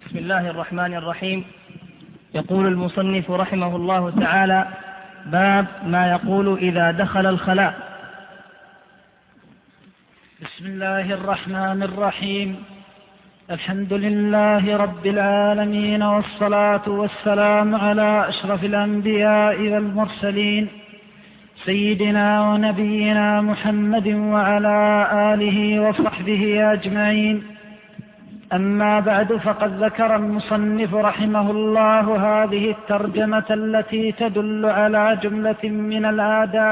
بسم الله الرحمن الرحيم. يقول المصنف رحمه الله تعالى: باب ما يقول إذا دخل الخلاء. بسم الله الرحمن الرحيم. الحمد لله رب العالمين، والصلاة والسلام على أشرف الأنبياء والمرسلين، سيدنا ونبينا محمد وعلى آله وصحبه أجمعين. أما بعد، فقد ذكر المصنف رحمه الله هذه الترجمة التي تدل على جملة من الآداب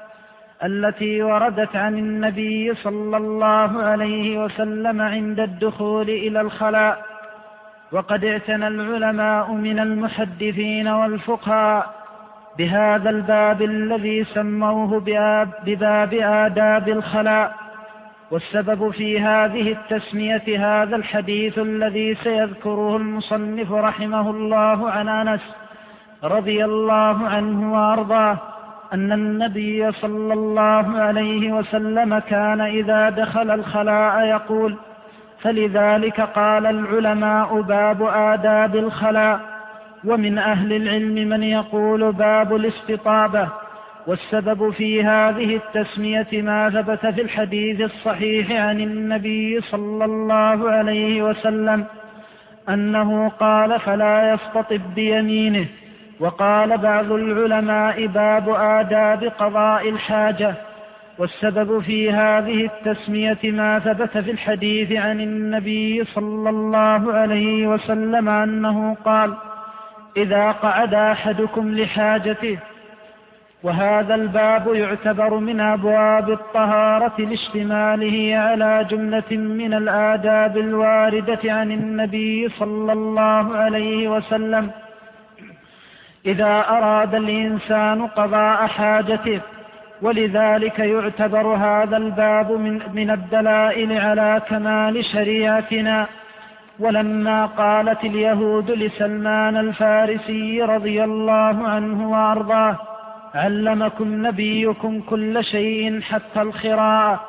التي وردت عن النبي صلى الله عليه وسلم عند الدخول إلى الخلاء. وقد اعتنى العلماء من المحدثين والفقهاء بهذا الباب الذي سموه بباب آداب الخلاء. والسبب في هذه التسمية هذا الحديث الذي سيذكره المصنف رحمه الله عن أنس رضي الله عنه وأرضاه أن النبي صلى الله عليه وسلم كان إذا دخل الخلاء يقول: فلذلك قال العلماء باب آداب الخلاء. ومن أهل العلم من يقول باب الاستطابة. والسبب في هذه التسمية ما ثبت في الحديث الصحيح عن النبي صلى الله عليه وسلم أنه قال: فلا يستطب بيمينه. وقال بعض العلماء باب آداب قضاء الحاجة. والسبب في هذه التسمية ما ثبت في الحديث عن النبي صلى الله عليه وسلم أنه قال: إذا قعد أحدكم لحاجته. وهذا الباب يعتبر من أبواب الطهارة لاشتماله على جملة من الآداب الواردة عن النبي صلى الله عليه وسلم إذا أراد الإنسان قضاء حاجته. ولذلك يعتبر هذا الباب من الدلائل على كمال شريعتنا. ولما قالت اليهود لسلمان الفارسي رضي الله عنه وأرضاه: علمكم نبيكم كل شيء حتى الخراءة،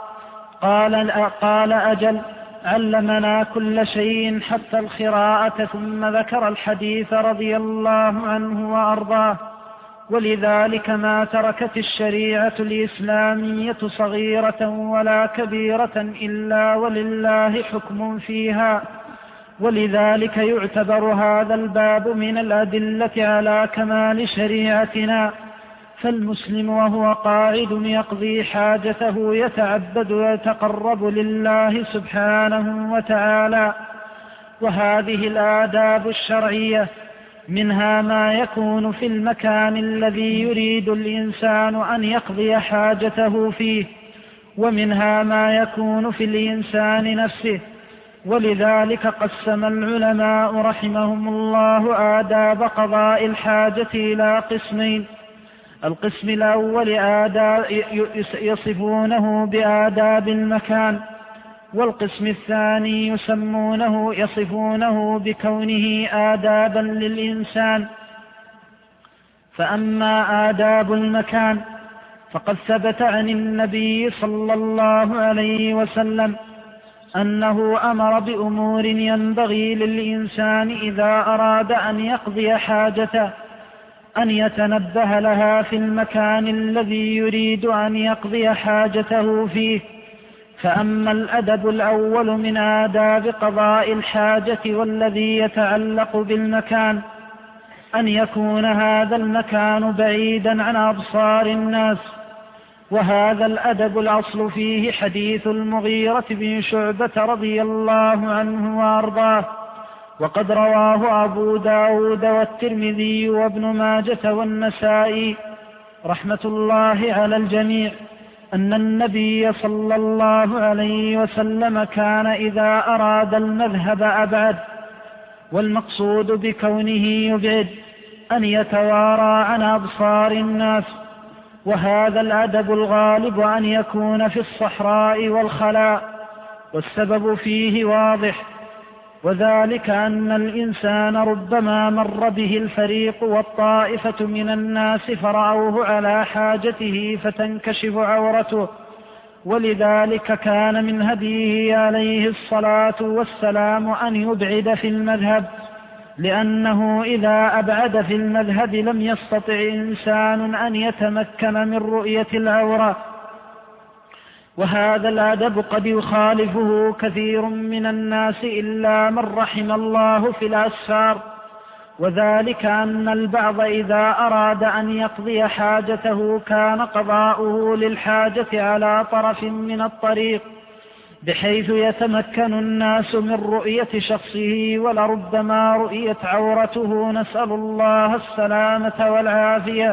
قال أجل، علمنا كل شيء حتى الخراءة. ثم ذكر الحديث رضي الله عنه وأرضاه. ولذلك ما تركت الشريعة الإسلامية صغيرة ولا كبيرة إلا ولله حكم فيها. ولذلك يعتبر هذا الباب من الأدلة على كمال شريعتنا. فالمسلم وهو قاعد يقضي حاجته يتعبد ويتقرب لله سبحانه وتعالى. وهذه الآداب الشرعية منها ما يكون في المكان الذي يريد الإنسان أن يقضي حاجته فيه، ومنها ما يكون في الإنسان نفسه. ولذلك قسم العلماء رحمهم الله آداب قضاء الحاجة إلى قسمين: القسم الأول آداب يصفونه بآداب المكان، والقسم الثاني يصفونه بكونه آدابا للإنسان. فأما آداب المكان فقد ثبت عن النبي صلى الله عليه وسلم أنه أمر بأمور ينبغي للإنسان إذا أراد أن يقضي حاجته أن يتنبه لها في المكان الذي يريد أن يقضي حاجته فيه. فأما الأدب الأول من آداب قضاء الحاجة والذي يتعلق بالمكان أن يكون هذا المكان بعيدا عن أبصار الناس. وهذا الأدب الأصل فيه حديث المغيرة بن شعبة رضي الله عنه وأرضاه، وقد رواه أبو داود والترمذي وابن ماجة والنسائي رحمة الله على الجميع أن النبي صلى الله عليه وسلم كان إذا أراد المذهب أبعد. والمقصود بكونه يبعد أن يتوارى عن أبصار الناس. وهذا الأدب الغالب أن يكون في الصحراء والخلاء، والسبب فيه واضح، وذلك أن الإنسان ربما مر به الفريق والطائفة من الناس فرأوه على حاجته فتنكشف عورته، ولذلك كان من هديه عليه الصلاة والسلام أن يبعد في المذهب، لأنه إذا أبعد في المذهب لم يستطع إنسان أن يتمكن من رؤية العورة. وهذا الأدب قد يخالفه كثير من الناس إلا من رحم الله في الأسفار، وذلك أن البعض إذا أراد أن يقضي حاجته كان قضاؤه للحاجة على طرف من الطريق، بحيث يتمكن الناس من رؤية شخصه، ولربما رؤيت عورته، نسأل الله السلامة والعافية.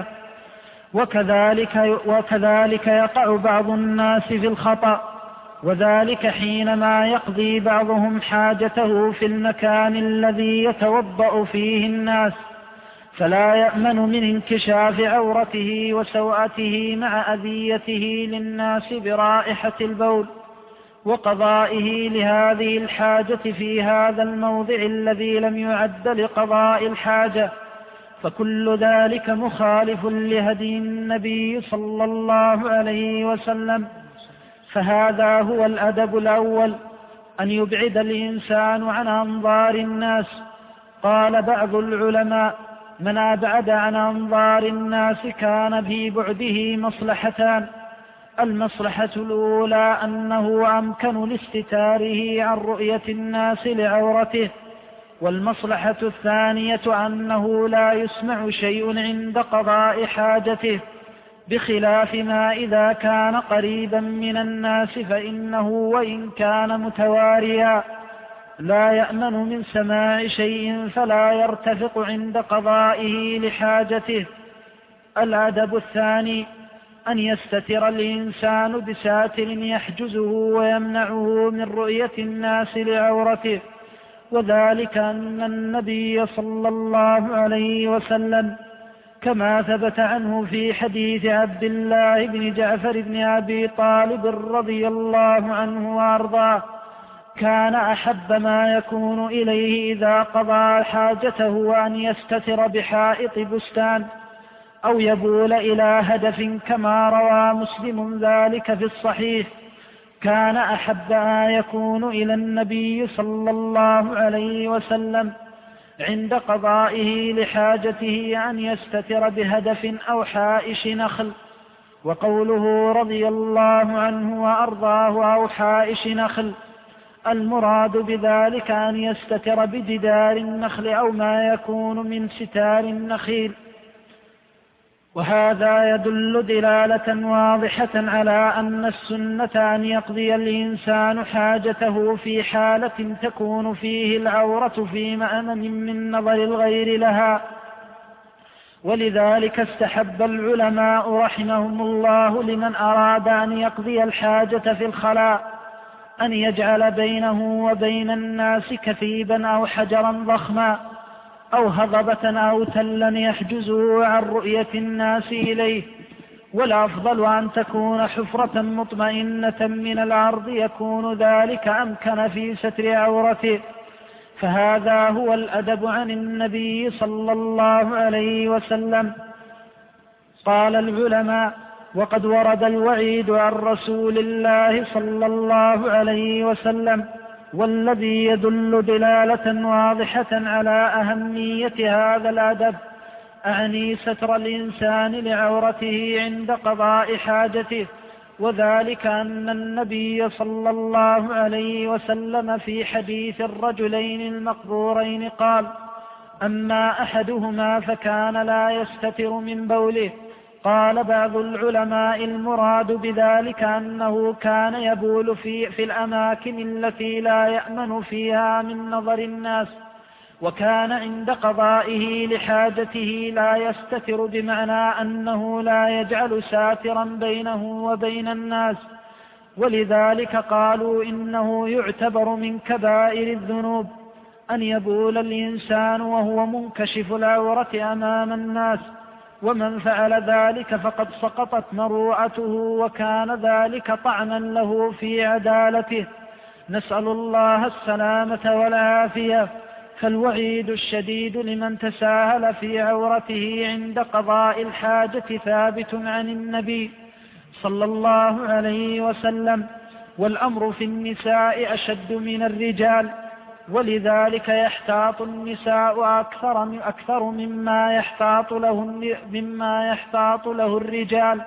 وكذلك يقع بعض الناس في الخطأ، وذلك حينما يقضي بعضهم حاجته في المكان الذي يتوضأ فيه الناس، فلا يأمن من انكشاف عورته وسوءته مع أذيته للناس برائحة البول، وقضائه لهذه الحاجة في هذا الموضع الذي لم يعد لقضاء الحاجة، فكل ذلك مخالف لهدي النبي صلى الله عليه وسلم. فهذا هو الأدب الأول، أن يبعد الإنسان عن أنظار الناس. قال بعض العلماء: من أبعد عن أنظار الناس كان في بعده مصلحتان: المصلحة الأولى أنه أمكن لاستتاره عن رؤية الناس لعورته، والمصلحة الثانية أنه لا يسمع شيء عند قضاء حاجته، بخلاف ما إذا كان قريبا من الناس فإنه وإن كان متواريا لا يأمن من سماع شيء فلا يرتفق عند قضائه لحاجته. الأدب الثاني أن يستتر الإنسان بساتر يحجزه ويمنعه من رؤية الناس لعورته، وذلك أن النبي صلى الله عليه وسلم كما ثبت عنه في حديث عبد الله بن جعفر بن أبي طالب رضي الله عنه وأرضاه: كان أحب ما يكون إليه إذا قضى حاجته أن يستتر بحائط بستان أو يبول إلى هدف، كما روى مسلم ذلك في الصحيح. كان أحب ما يكون إلى النبي صلى الله عليه وسلم عند قضائه لحاجته أن يستتر بهدف أو حائش نخل. وقوله رضي الله عنه وأرضاه أو حائش نخل، المراد بذلك أن يستتر بجدار النخل أو ما يكون من ستار النخيل. وهذا يدل دلالة واضحة على أن السنة أن يقضي الإنسان حاجته في حالة تكون فيه العورة في مأمن من نظر الغير لها. ولذلك استحب العلماء رحمهم الله لمن أراد أن يقضي الحاجة في الخلاء أن يجعل بينه وبين الناس كثيبا أو حجرا ضخما أو هضبة أو تلا يحجزه عن رؤية الناس إليه. والأفضل أن تكون حفرة مطمئنة من الأرض، يكون ذلك أمكن في ستر عورته. فهذا هو الأدب عن النبي صلى الله عليه وسلم. قال العلماء: وقد ورد الوعيد عن رسول الله صلى الله عليه وسلم، والذي يدل دلالة واضحة على أهمية هذا الأدب، أعني ستر الإنسان لعورته عند قضاء حاجته. وذلك أن النبي صلى الله عليه وسلم في حديث الرجلين المقبورين قال: أما أحدهما فكان لا يستتر من بوله. قال بعض العلماء: المراد بذلك أنه كان يبول في الأماكن التي لا يأمن فيها من نظر الناس، وكان عند قضائه لحاجته لا يستتر، بمعنى أنه لا يجعل ساترا بينه وبين الناس. ولذلك قالوا إنه يعتبر من كبائر الذنوب أن يبول الإنسان وهو منكشف العورة أمام الناس، ومن فعل ذلك فقد سقطت مروءته، وكان ذلك طعنا له في عدالته. نسأل الله السلامة والعافية. فالوعيد الشديد لمن تساهل في عورته عند قضاء الحاجة ثابت عن النبي صلى الله عليه وسلم: والأمر في النساء أشد من الرجال، ولذلك يحتاط النساء أكثر مما يحتاط له الرجال.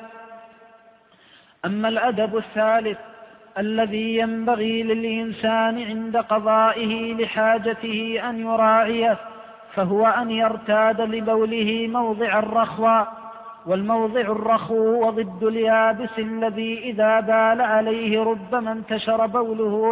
أما الأدب الثالث الذي ينبغي للإنسان عند قضائه لحاجته أن يراعيه، فهو أن يرتاد لبوله موضع الرخوة. والموضع الرخو وضد اليابس الذي إذا بال عليه ربما انتشر بوله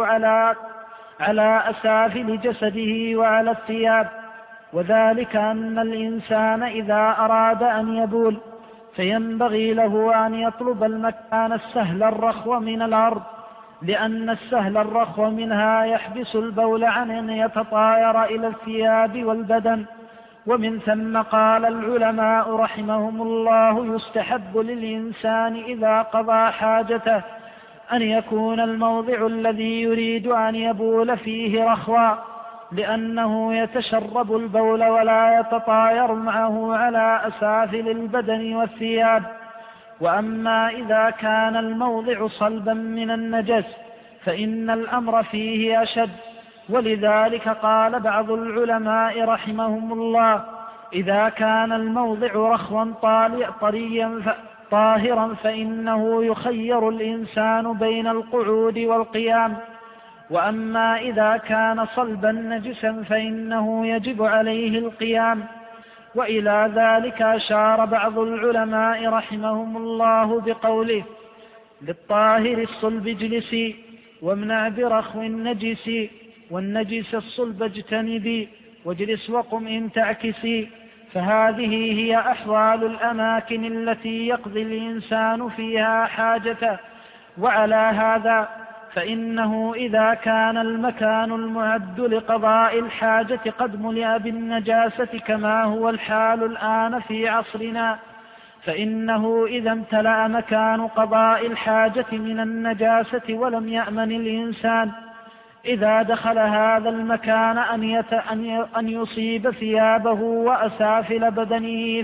على أسافل جسده وعلى الثياب. وذلك أن الإنسان إذا أراد أن يبول فينبغي له أن يطلب المكان السهل الرخو من الأرض، لأن السهل الرخو منها يحبس البول عن أن يتطاير إلى الثياب والبدن. ومن ثم قال العلماء رحمهم الله: يستحب للإنسان إذا قضى حاجته أن يكون الموضع الذي يريد أن يبول فيه رخوا، لأنه يتشرب البول ولا يتطاير معه على أسافل البدن والثياب. وأما إذا كان الموضع صلبا من النجس فإن الأمر فيه أشد، ولذلك قال بعض العلماء رحمهم الله: إذا كان الموضع رخوا طريا طاهرا فإنه يخير الإنسان بين القعود والقيام. وأما إذا كان صلبا نجسا فإنه يجب عليه القيام. وإلى ذلك أشار بعض العلماء رحمهم الله بقوله: للطاهر الصلب اجلسي وامنع برخو النجس، والنجس الصلب اجتنبي واجلس وقم إن تعكسي. فهذه هي أحوال الأماكن التي يقضي الإنسان فيها حاجته. وعلى هذا فإنه إذا كان المكان المعد لقضاء الحاجة قد ملئ بالنجاسة كما هو الحال الآن في عصرنا، فإنه إذا امتلأ مكان قضاء الحاجة من النجاسة ولم يأمن الإنسان إذا دخل هذا المكان أن يصيب ثيابه وأسافل بدنه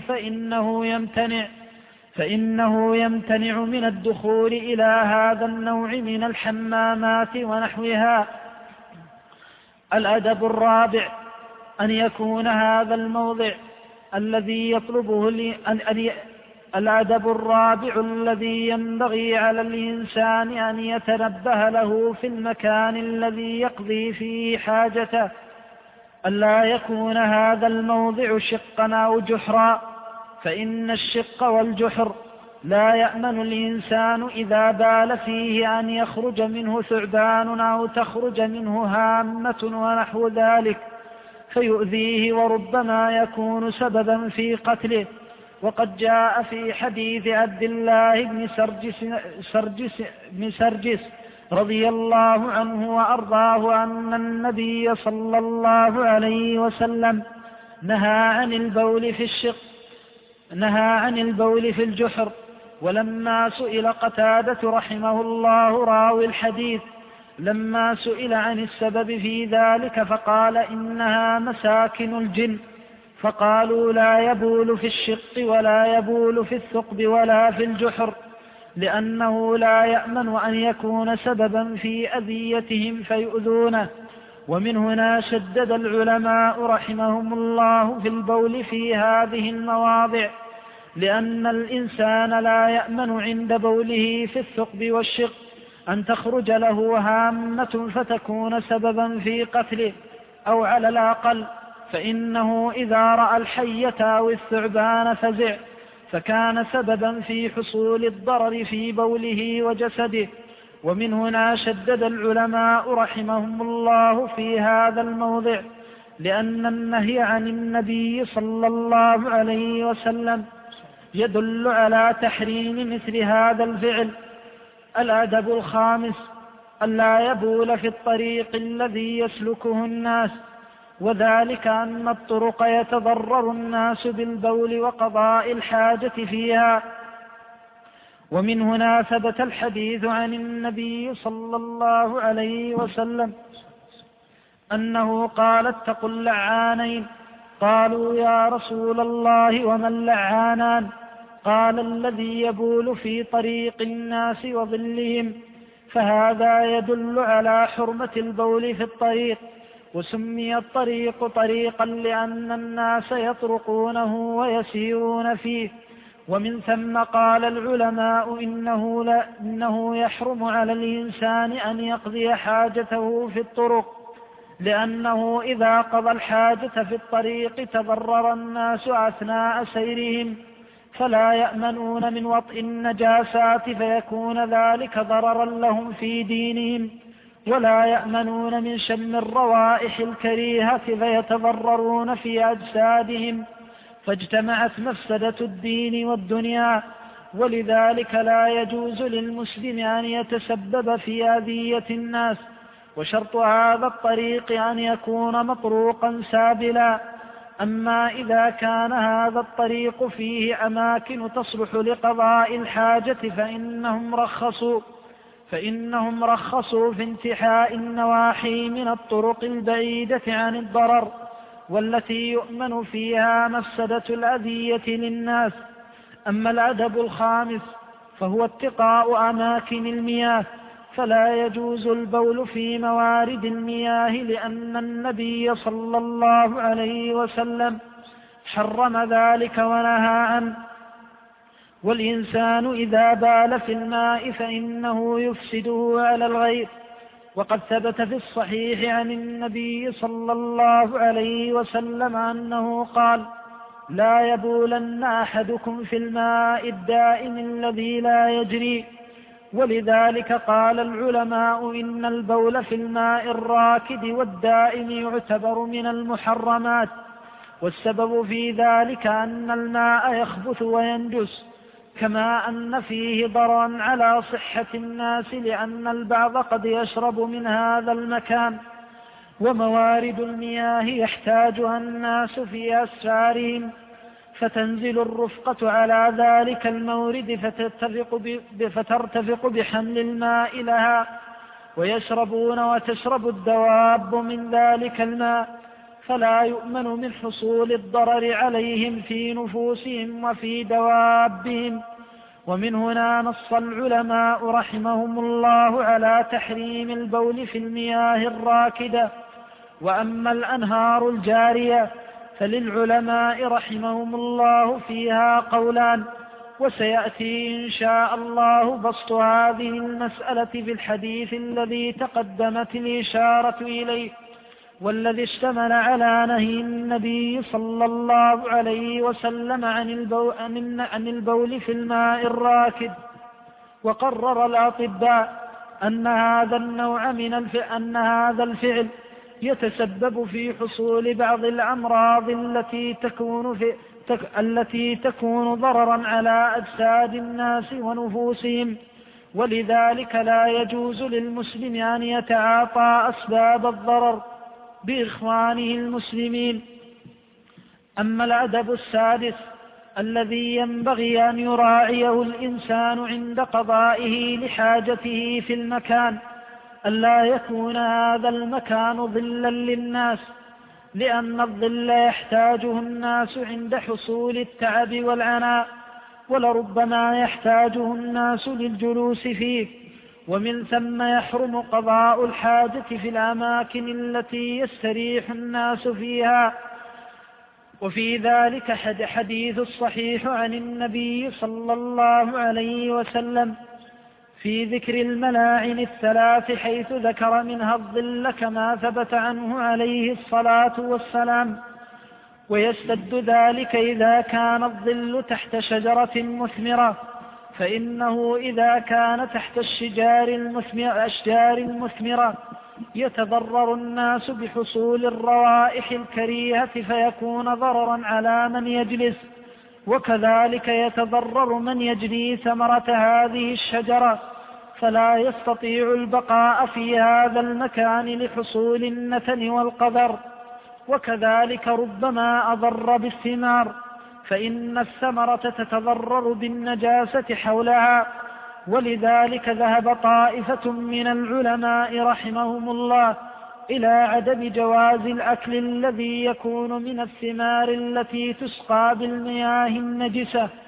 فإنه يمتنع من الدخول إلى هذا النوع من الحمامات ونحوها. الأدب الرابع أن يكون هذا الموضع الذي يطلبه الأدب الرابع الذي ينبغي على الإنسان أن يتنبه له في المكان الذي يقضي فيه حاجته ألا يكون هذا الموضع شقا أو جحرا، فإن الشق والجحر لا يأمن الإنسان إذا بال فيه أن يخرج منه ثعبان أو تخرج منه هامة ونحو ذلك فيؤذيه وربما يكون سببا في قتله. وقد جاء في حديث عبد الله بن سرجس رضي الله عنه وأرضاه أن النبي صلى الله عليه وسلم نهى عن البول في الجحر. ولما سئل قتادة رحمه الله راوي الحديث لما سئل عن السبب في ذلك فقال: إنها مساكن الجن. فقالوا: لا يبول في الشق ولا يبول في الثقب ولا في الجحر، لأنه لا يأمن أن يكون سببا في أذيتهم فيؤذونه. ومن هنا شدد العلماء رحمهم الله في البول في هذه المواضع، لأن الإنسان لا يأمن عند بوله في الثقب والشق أن تخرج له هامة فتكون سببا في قتله، أو على الأقل فإنه إذا رأى الحية أو الثعبان فزع فكان سببا في حصول الضرر في بوله وجسده. ومن هنا شدد العلماء رحمهم الله في هذا الموضع، لأن النهي عن النبي صلى الله عليه وسلم يدل على تحريم مثل هذا الفعل. الأدب الخامس ألا يبول في الطريق الذي يسلكه الناس، وذلك أن الطرق يتضرر الناس بالبول وقضاء الحاجة فيها. ومن هنا ثبت الحديث عن النبي صلى الله عليه وسلم أنه قال: اتقوا اللعانين. قالوا: يا رسول الله وما اللعانان؟ قال الذي يبول في طريق الناس وظلهم، فهذا يدل على حرمة البول في الطريق. وسمي الطريق طريقا لأن الناس يطرقونه ويسيرون فيه. ومن ثم قال العلماء إنه يحرم على الإنسان أن يقضي حاجته في الطرق، لأنه إذا قضى الحاجة في الطريق تضرر الناس أثناء سيرهم، فلا يأمنون من وطئ النجاسات فيكون ذلك ضررا لهم في دينهم، ولا يأمنون من شم الروائح الكريهة فيتضررون في أجسادهم، فاجتمعت مفسدة الدين والدنيا. ولذلك لا يجوز للمسلم أن يتسبب في أذية الناس، وشرط هذا الطريق أن يكون مطروقا سابلا. أما إذا كان هذا الطريق فيه أماكن تصلح لقضاء الحاجة فإنهم رخصوا في انتحاء النواحي من الطرق البعيدة عن الضرر، والتي يؤمن فيها مفسدة الأذية للناس. أما الأدب الخامس فهو اتقاء أماكن المياه، فلا يجوز البول في موارد المياه، لأن النبي صلى الله عليه وسلم حرم ذلك ونهى عنه. والإنسان إذا بال في الماء فإنه يفسده على الغير. وقد ثبت في الصحيح عن النبي صلى الله عليه وسلم أنه قال: لا يبولن أحدكم في الماء الدائم الذي لا يجري. ولذلك قال العلماء إن البول في الماء الراكد والدائم يعتبر من المحرمات، والسبب في ذلك أن الماء يخبث وينجس، كما أن فيه ضررا على صحة الناس، لأن البعض قد يشرب من هذا المكان. وموارد المياه يحتاجها الناس في أسفارهم، فتنزل الرفقة على ذلك المورد فترتفق بحمل الماء لها، ويشربون وتشرب الدواب من ذلك الماء، فلا يؤمن من حصول الضرر عليهم في نفوسهم وفي دوابهم. ومن هنا نص العلماء رحمهم الله على تحريم البول في المياه الراكدة. وأما الأنهار الجارية فللعلماء رحمهم الله فيها قولان، وسيأتي إن شاء الله بسط هذه المسألة في الحديث الذي تقدمت الإشارة إليه، والذي اشتمل على نهي النبي صلى الله عليه وسلم عن البول في الماء الراكد. وقرر الأطباء أن هذا الفعل يتسبب في حصول بعض الأمراض التي تكون ضررا على أجساد الناس ونفوسهم، ولذلك لا يجوز للمسلم أن يتعاطى أسباب الضرر بإخوانه المسلمين. أما الأدب السادس الذي ينبغي أن يراعيه الإنسان عند قضائه لحاجته في المكان، ألا يكون هذا المكان ظلا للناس، لأن الظل يحتاجه الناس عند حصول التعب والعناء، ولربما يحتاجه الناس للجلوس فيه. ومن ثم يحرم قضاء الحاجة في الأماكن التي يستريح الناس فيها. وفي ذلك حديث الصحيح عن النبي صلى الله عليه وسلم في ذكر الملاعن الثلاث، حيث ذكر منها الظل كما ثبت عنه عليه الصلاة والسلام. ويستد ذلك إذا كان الظل تحت شجرة مثمرة، فإنه إذا كان تحت الأشجار المثمرة يتضرر الناس بحصول الروائح الكريهة فيكون ضررا على من يجلس، وكذلك يتضرر من يجني ثمرة هذه الشجرة فلا يستطيع البقاء في هذا المكان لحصول النتن والقذر. وكذلك ربما أضر بالثمار، فإن الثمرة تتضرر بالنجاسة حولها. ولذلك ذهب طائفة من العلماء رحمهم الله إلى عدم جواز الأكل الذي يكون من الثمار التي تسقى بالمياه النجسة،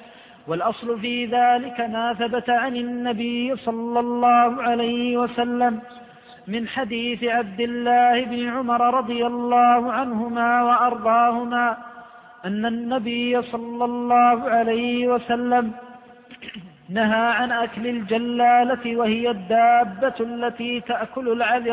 والأصل في ذلك ما ثبت عن النبي صلى الله عليه وسلم من حديث عبد الله بن عمر رضي الله عنهما وأرضاهما أن النبي صلى الله عليه وسلم نهى عن أكل الجلالة، وهي الدابة التي تأكل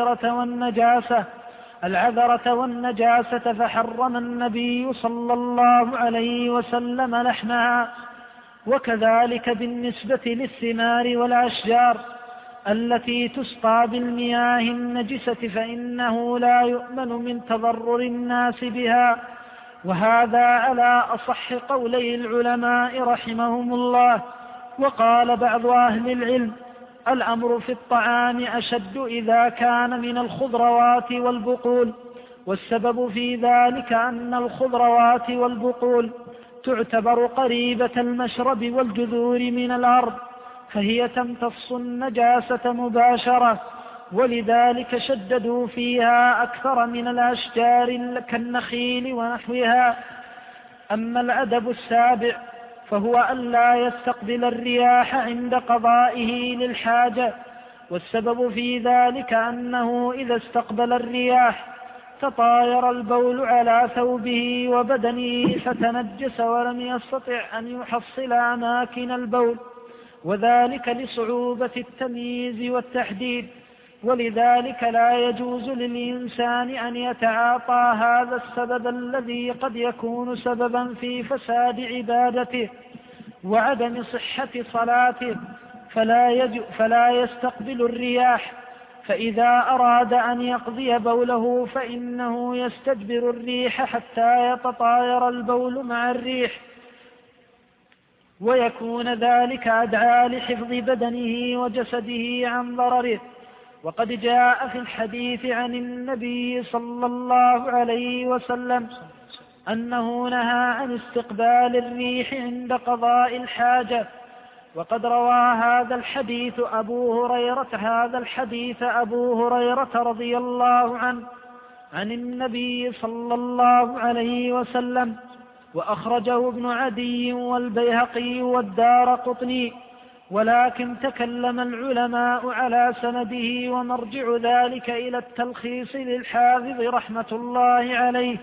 العذرة والنجاسة، فحرم النبي صلى الله عليه وسلم لحمها. وكذلك بالنسبة للثمار والأشجار التي تسقى بالمياه النجسة، فإنه لا يؤمن من تضرر الناس بها، وهذا على أصح قولي العلماء رحمهم الله. وقال بعض أهل العلم: الأمر في الطعام أشد إذا كان من الخضروات والبقول، والسبب في ذلك أن الخضروات والبقول تعتبر قريبة المشرب والجذور من الأرض، فهي تمتص النجاسة مباشرة، ولذلك شددوا فيها أكثر من الأشجار كالنخيل ونحوها. أما الأدب السابع فهو ألا يستقبل الرياح عند قضائه للحاجة، والسبب في ذلك أنه إذا استقبل الرياح تطاير البول على ثوبه وبدنه فتنجس، ولم يستطع أن يحصل أماكن البول، وذلك لصعوبة التمييز والتحديد. ولذلك لا يجوز للإنسان أن يتعاطى هذا السبب الذي قد يكون سببا في فساد عبادته وعدم صحة صلاته، فلا يستقبل الرياح. فإذا أراد أن يقضي بوله فإنه يستجبر الريح حتى يتطاير البول مع الريح، ويكون ذلك أدعى لحفظ بدنه وجسده عن ضرره. وقد جاء في الحديث عن النبي صلى الله عليه وسلم أنه نهى عن استقبال الريح عند قضاء الحاجة. وقد روى هذا الحديث أبو هريرة رضي الله عنه عن النبي صلى الله عليه وسلم، وأخرجه ابن عدي والبيهقي والدارقطني، ولكن تكلم العلماء على سنده، ومرجع ذلك إلى التلخيص للحافظ رحمة الله عليه.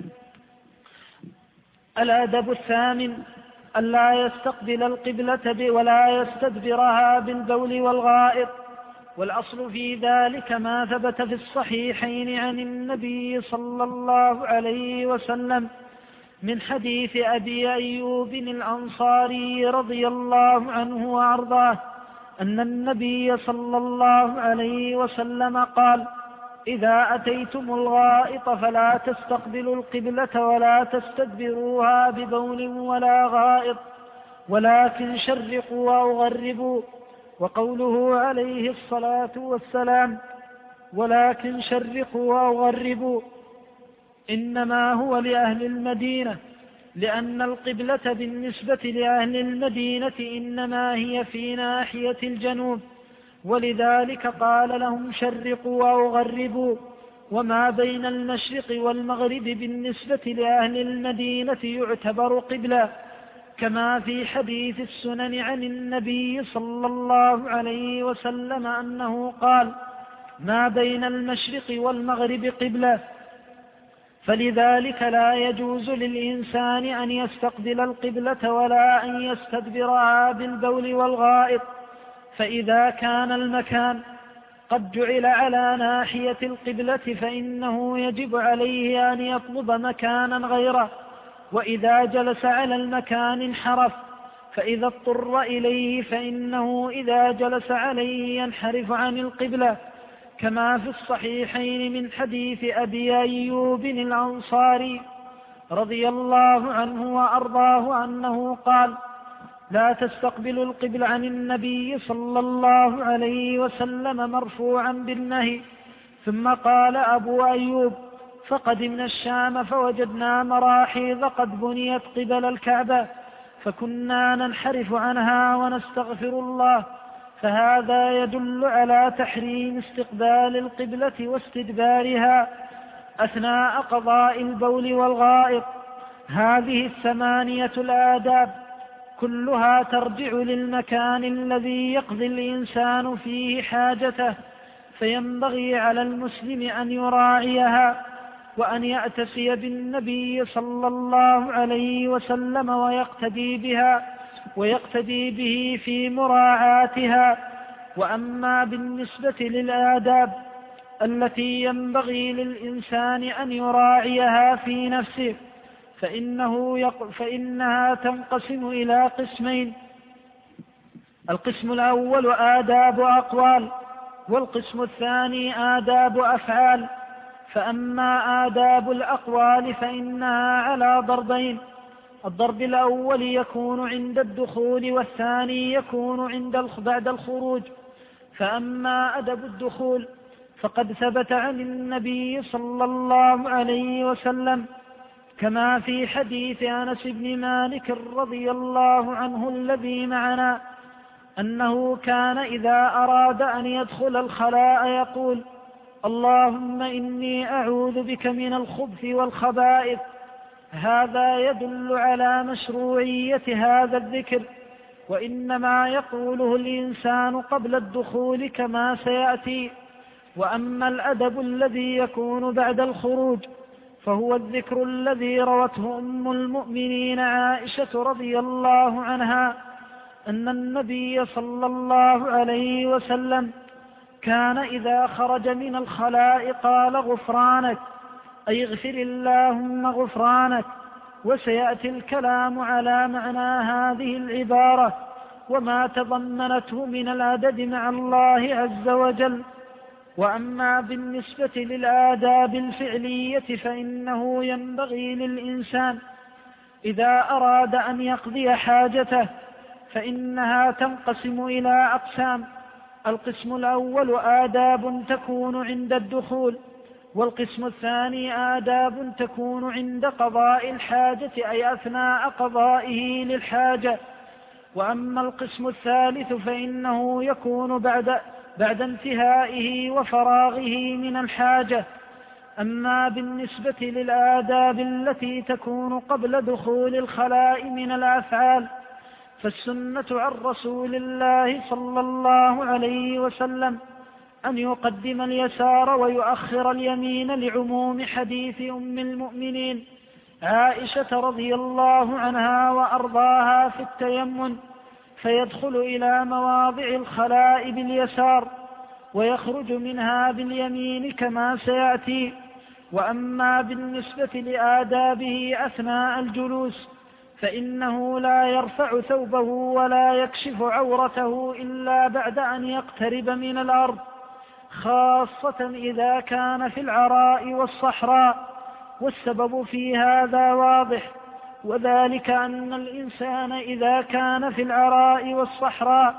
الأدب الثامن: ألا يستقبل القبلة ولا يستدبرها بالبول والغائط، والأصل في ذلك ما ثبت في الصحيحين عن النبي صلى الله عليه وسلم من حديث أبي أيوب الأنصاري رضي الله عنه وأرضاه أن النبي صلى الله عليه وسلم قال: إذا أتيتم الغائط فلا تستقبلوا القبلة ولا تستدبروها ببول ولا غائط، ولكن شرقوا أو غربوا. وقوله عليه الصلاة والسلام: ولكن شرقوا أو غربوا، إنما هو لأهل المدينة، لأن القبلة بالنسبة لأهل المدينة إنما هي في ناحية الجنوب، ولذلك قال لهم شرقوا أو غربوا. وما بين المشرق والمغرب بالنسبة لأهل المدينة يعتبر قبلة، كما في حديث السنن عن النبي صلى الله عليه وسلم أنه قال: ما بين المشرق والمغرب قبلة. فلذلك لا يجوز للإنسان أن يستقبل القبلة ولا أن يستدبرها بالبول والغائط. فإذا كان المكان قد جعل على ناحية القبلة فإنه يجب عليه أن يطلب مكانا غيره، وإذا جلس على المكان انحرف، فإذا اضطر إليه فإنه إذا جلس عليه ينحرف عن القبلة، كما في الصحيحين من حديث أبي أيوب الأنصاري رضي الله عنه وأرضاه أنه قال: لا تستقبلوا القبلة، عن النبي صلى الله عليه وسلم مرفوعا بالنهي. ثم قال أبو أيوب: فقدمنا الشام فوجدنا مراحيض قد بنيت قبل الكعبة، فكنا ننحرف عنها ونستغفر الله، فهذا يدل على تحريم استقبال القبلة واستدبارها أثناء قضاء البول والغائط. هذه 8 الآداب: كلها ترجع للمكان الذي يقضي الإنسان فيه حاجته، فينبغي على المسلم أن يراعيها وأن يأتسي بالنبي صلى الله عليه وسلم ويقتدي به في مراعاتها. وأما بالنسبة للآداب التي ينبغي للإنسان أن يراعيها في نفسه فإنها تنقسم إلى قسمين: القسم الأول آداب أقوال، والقسم الثاني آداب أفعال. فأما آداب الأقوال فإنها على ضربين: الضرب الأول يكون عند الدخول، والثاني يكون بعد الخروج. فأما أدب الدخول فقد ثبت عن النبي صلى الله عليه وسلم كما في حديث أنس بن مالك رضي الله عنه الذي معنا أنه كان إذا أراد أن يدخل الخلاء يقول: اللهم إني أعوذ بك من الخبث والخبائث. هذا يدل على مشروعية هذا الذكر، وإنما يقوله الإنسان قبل الدخول كما سيأتي. وأما الأدب الذي يكون بعد الخروج فهو الذكر الذي روته أم المؤمنين عائشة رضي الله عنها أن النبي صلى الله عليه وسلم كان إذا خرج من الخلاء قال: غفرانك، أي اغفر اللهم غفرانك. وسيأتي الكلام على معنى هذه العبارة وما تضمنته من الأدب مع الله عز وجل. وأما بالنسبة للآداب الفعلية فإنه ينبغي للإنسان إذا أراد أن يقضي حاجته فإنها تنقسم إلى أقسام: القسم الأول آداب تكون عند الدخول، والقسم الثاني آداب تكون عند قضاء الحاجة أي أثناء قضائه للحاجة. وأما القسم الثالث فإنه يكون بعد انتهائه وفراغه من الحاجة. أما بالنسبة للآداب التي تكون قبل دخول الخلاء من الأفعال فالسنة عن رسول الله صلى الله عليه وسلم أن يقدم اليسار ويؤخر اليمين لعموم حديث أم المؤمنين عائشة رضي الله عنها وأرضاها في التيمم، فيدخل إلى مواضع الخلاء باليسار ويخرج منها باليمين كما سيأتي. وأما بالنسبة لآدابه أثناء الجلوس فإنه لا يرفع ثوبه ولا يكشف عورته إلا بعد أن يقترب من الأرض، خاصة إذا كان في العراء والصحراء. والسبب في هذا واضح، وذلك أن الإنسان إذا كان في العراء والصحراء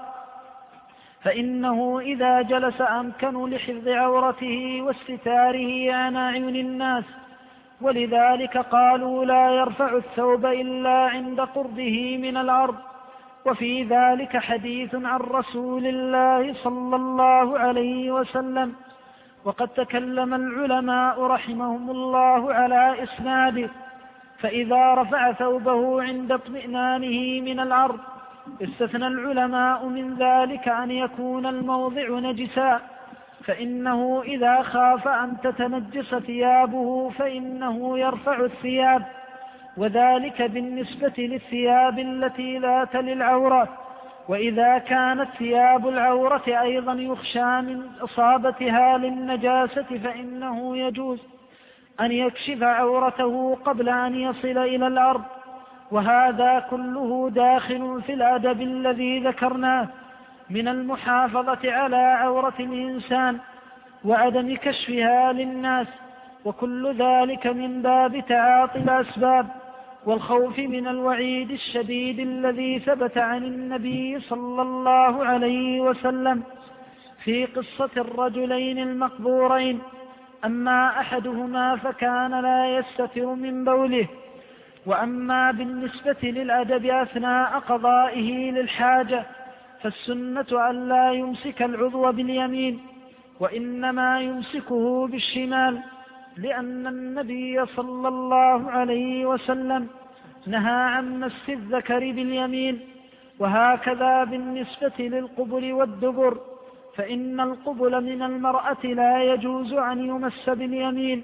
فإنه إذا جلس أمكن لحفظ عورته واستتاره عن أعين الناس، ولذلك قالوا لا يرفع الثوب إلا عند قربه من الأرض. وفي ذلك حديث عن رسول الله صلى الله عليه وسلم، وقد تكلم العلماء رحمهم الله على إسناده. فإذا رفع ثوبه عند اطمئنانه من الأرض استثنى العلماء من ذلك أن يكون الموضع نجسا، فإنه إذا خاف أن تتنجس ثيابه فإنه يرفع الثياب، وذلك بالنسبة للثياب التي لا تلي العورة. وإذا كانت ثياب العورة أيضا يخشى من إصابتها للنجاسة فإنه يجوز أن يكشف عورته قبل أن يصل إلى الأرض. وهذا كله داخل في الأدب الذي ذكرناه من المحافظة على عورة الإنسان وعدم كشفها للناس، وكل ذلك من باب تعاطي الأسباب والخوف من الوعيد الشديد الذي ثبت عن النبي صلى الله عليه وسلم في قصة الرجلين المقبورين. أما أحدهما فكان لا يستتر من بوله. وأما بالنسبة للأدب أثناء قضائه للحاجة فالسنة أن لا يمسك العضو باليمين وإنما يمسكه بالشمال، لأن النبي صلى الله عليه وسلم نهى عن مس الذكر باليمين. وهكذا بالنسبة للقبل والدبر، فإن القبل من المرأة لا يجوز أن يمس باليمين،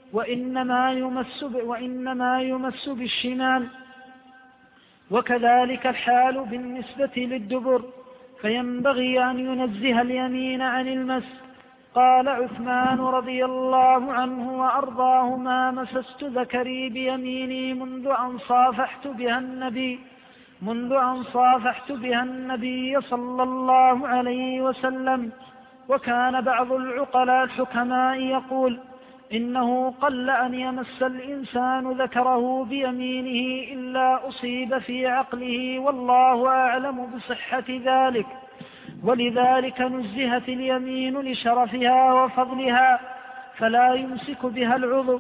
وإنما يمس بالشمال. وكذلك الحال بالنسبة للدبر، فينبغي أن ينزه اليمين عن المس. قال عثمان رضي الله عنه وأرضاه: ما مسست ذكري بيميني منذ أن صافحت بها النبي صلى الله عليه وسلم. وكان بعض العقلاء الحكماء يقول: إنه قل أن يمس الإنسان ذكره بيمينه إلا أصيب في عقله، والله أعلم بصحة ذلك. ولذلك نزهت اليمين لشرفها وفضلها، فلا يمسك بها العضو،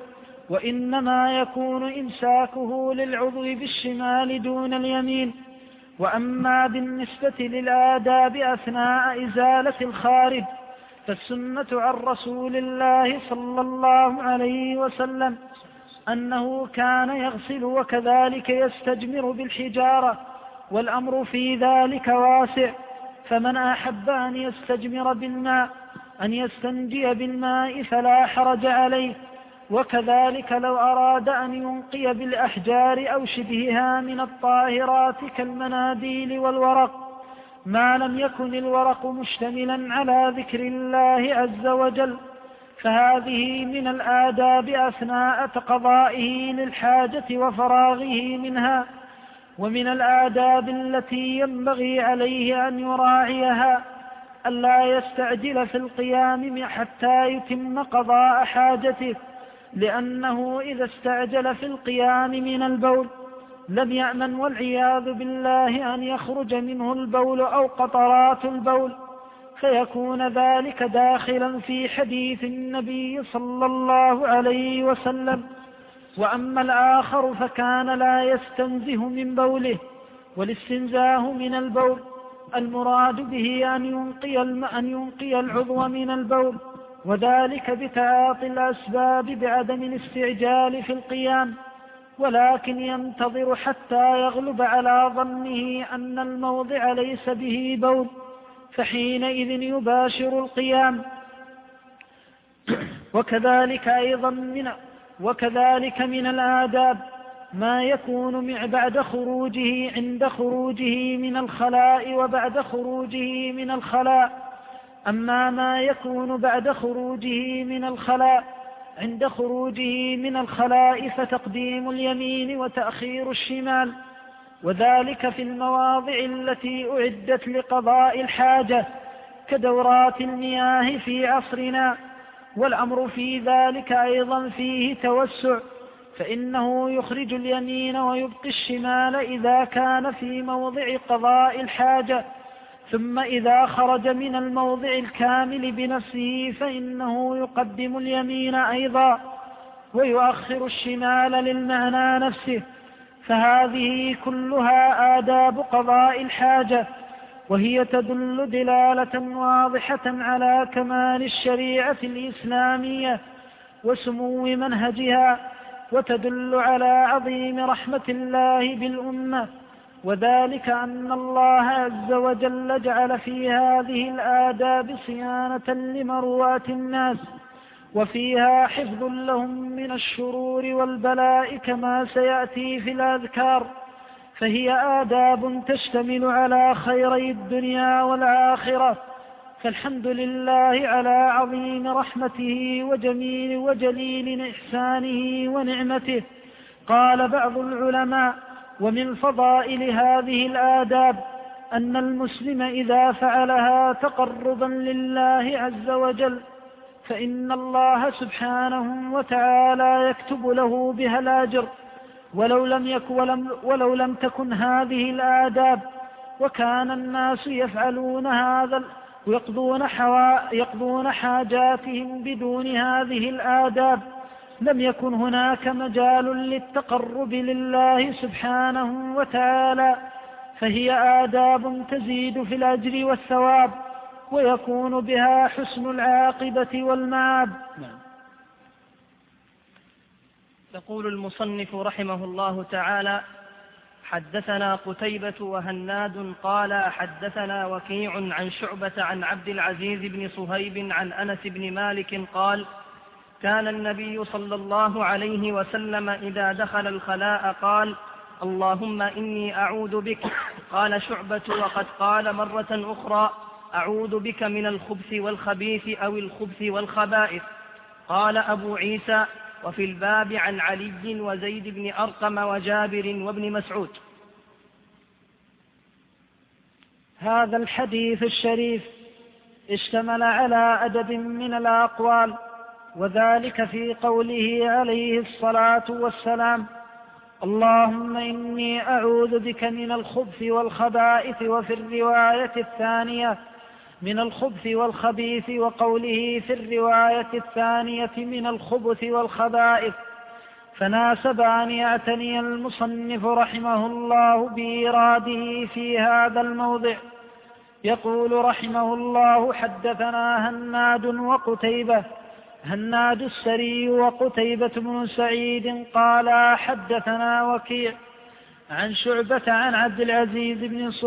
وإنما يكون إمساكه للعضو بالشمال دون اليمين. وأما بالنسبة للآداب أثناء إزالة الخارج، فالسنة عن رسول الله صلى الله عليه وسلم أنه كان يغسل وكذلك يستجمر بالحجارة، والأمر في ذلك واسع. فمن أحب أن يستجمر بالماء أن يستنجي بالماء فلا حرج عليه. وكذلك لو أراد أن ينقي بالأحجار أو شبهها من الطاهرات كالمناديل والورق، ما لم يكن الورق مشتملا على ذكر الله عز وجل، فهذه من الآداب أثناء قضائه للحاجة وفراغه منها. ومن الآداب التي ينبغي عليه أن يراعيها ألا يستعجل في القيام حتى يتم قضاء حاجته، لأنه إذا استعجل في القيام من البول لم يأمن والعياذ بالله أن يخرج منه البول أو قطرات البول، فيكون ذلك داخلا في حديث النبي صلى الله عليه وسلم. وأما الآخر فكان لا يستنزه من بوله، والاستنزاه من البول المراد به أن ينقي العضو من البول، وذلك بتعاطي الأسباب بعدم الاستعجال في القيام، ولكن ينتظر حتى يغلب على ظنه أن الموضع ليس به بول، فحينئذ يباشر القيام. وكذلك من الآداب ما يكون بعد خروجه عند خروجه من الخلاء وبعد خروجه من الخلاء. أما ما يكون بعد خروجه من الخلاء عند خروجه من الخلاء فتقديم اليمين وتأخير الشمال، وذلك في المواضع التي أعدت لقضاء الحاجة كدورات المياه في عصرنا، والأمر في ذلك أيضا فيه توسع، فإنه يخرج اليمين ويبقي الشمال إذا كان في موضع قضاء الحاجة، ثم إذا خرج من الموضع الكامل بنفسه فإنه يقدم اليمين أيضا ويؤخر الشمال للمعنى نفسه. فهذه كلها آداب قضاء الحاجة، وهي تدل دلالة واضحة على كمال الشريعة الإسلامية وسمو منهجها، وتدل على عظيم رحمة الله بالأمة، وذلك أن الله عز وجل جعل في هذه الآداب صيانة لمروءة الناس، وفيها حفظ لهم من الشرور والبلاء كما سيأتي في الأذكار، فهي آداب تشتمل على خيري الدنيا والآخرة. فالحمد لله على عظيم رحمته وجليل إحسانه ونعمته. قال بعض العلماء: ومن فضائل هذه الآداب أن المسلم إذا فعلها تقربا لله عز وجل فإن الله سبحانه وتعالى يكتب له بها الأجر، ولو لم تكن هذه الآداب وكان الناس يفعلون هذا ويقضون حاجاتهم بدون هذه الآداب لم يكن هناك مجال للتقرب لله سبحانه وتعالى، فهي آداب تزيد في الأجر والثواب، ويكون بها حسن العاقبة والمآب. يقول المصنف رحمه الله تعالى: حدثنا قتيبة وهناد قال حدثنا وكيع عن شعبة عن عبد العزيز بن صهيب عن أنس بن مالك قال كان النبي صلى الله عليه وسلم إذا دخل الخلاء قال اللهم إني أعوذ بك. قال شعبة وقد قال مرة أخرى أعوذ بك من الخبث والخبيث أو الخبث والخبائث. قال أبو عيسى وفي الباب عن علي وزيد بن أرقم وجابر وابن مسعود. هذا الحديث الشريف اشتمل على عدد من الأقوال، وذلك في قوله عليه الصلاة والسلام اللهم إني أعوذ بك من الخبث والخبائث، وفي الرواية الثانية من الخبث والخبيث، وقوله في الرواية الثانية من الخبث والخبائث. فناسب أن يعتني المصنف رحمه الله بإيراده في هذا الموضع. يقول رحمه الله حدثنا هناد وقتيبة، هناد السري وقتيبة بن سعيد قال حدثنا وكيع عن شعبة عن عبد العزيز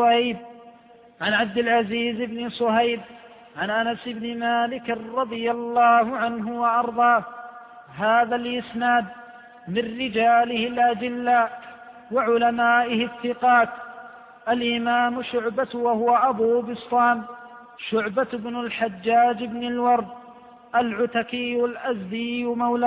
بن صهيب عن أنس بن مالك رضي الله عنه وأرضاه. هذا الإسناد من رجاله الأجلاء وعلمائه الثقات الإمام شعبة وهو أبو بسطام، شعبة بن الحجاج بن الورد العتكي الأزدي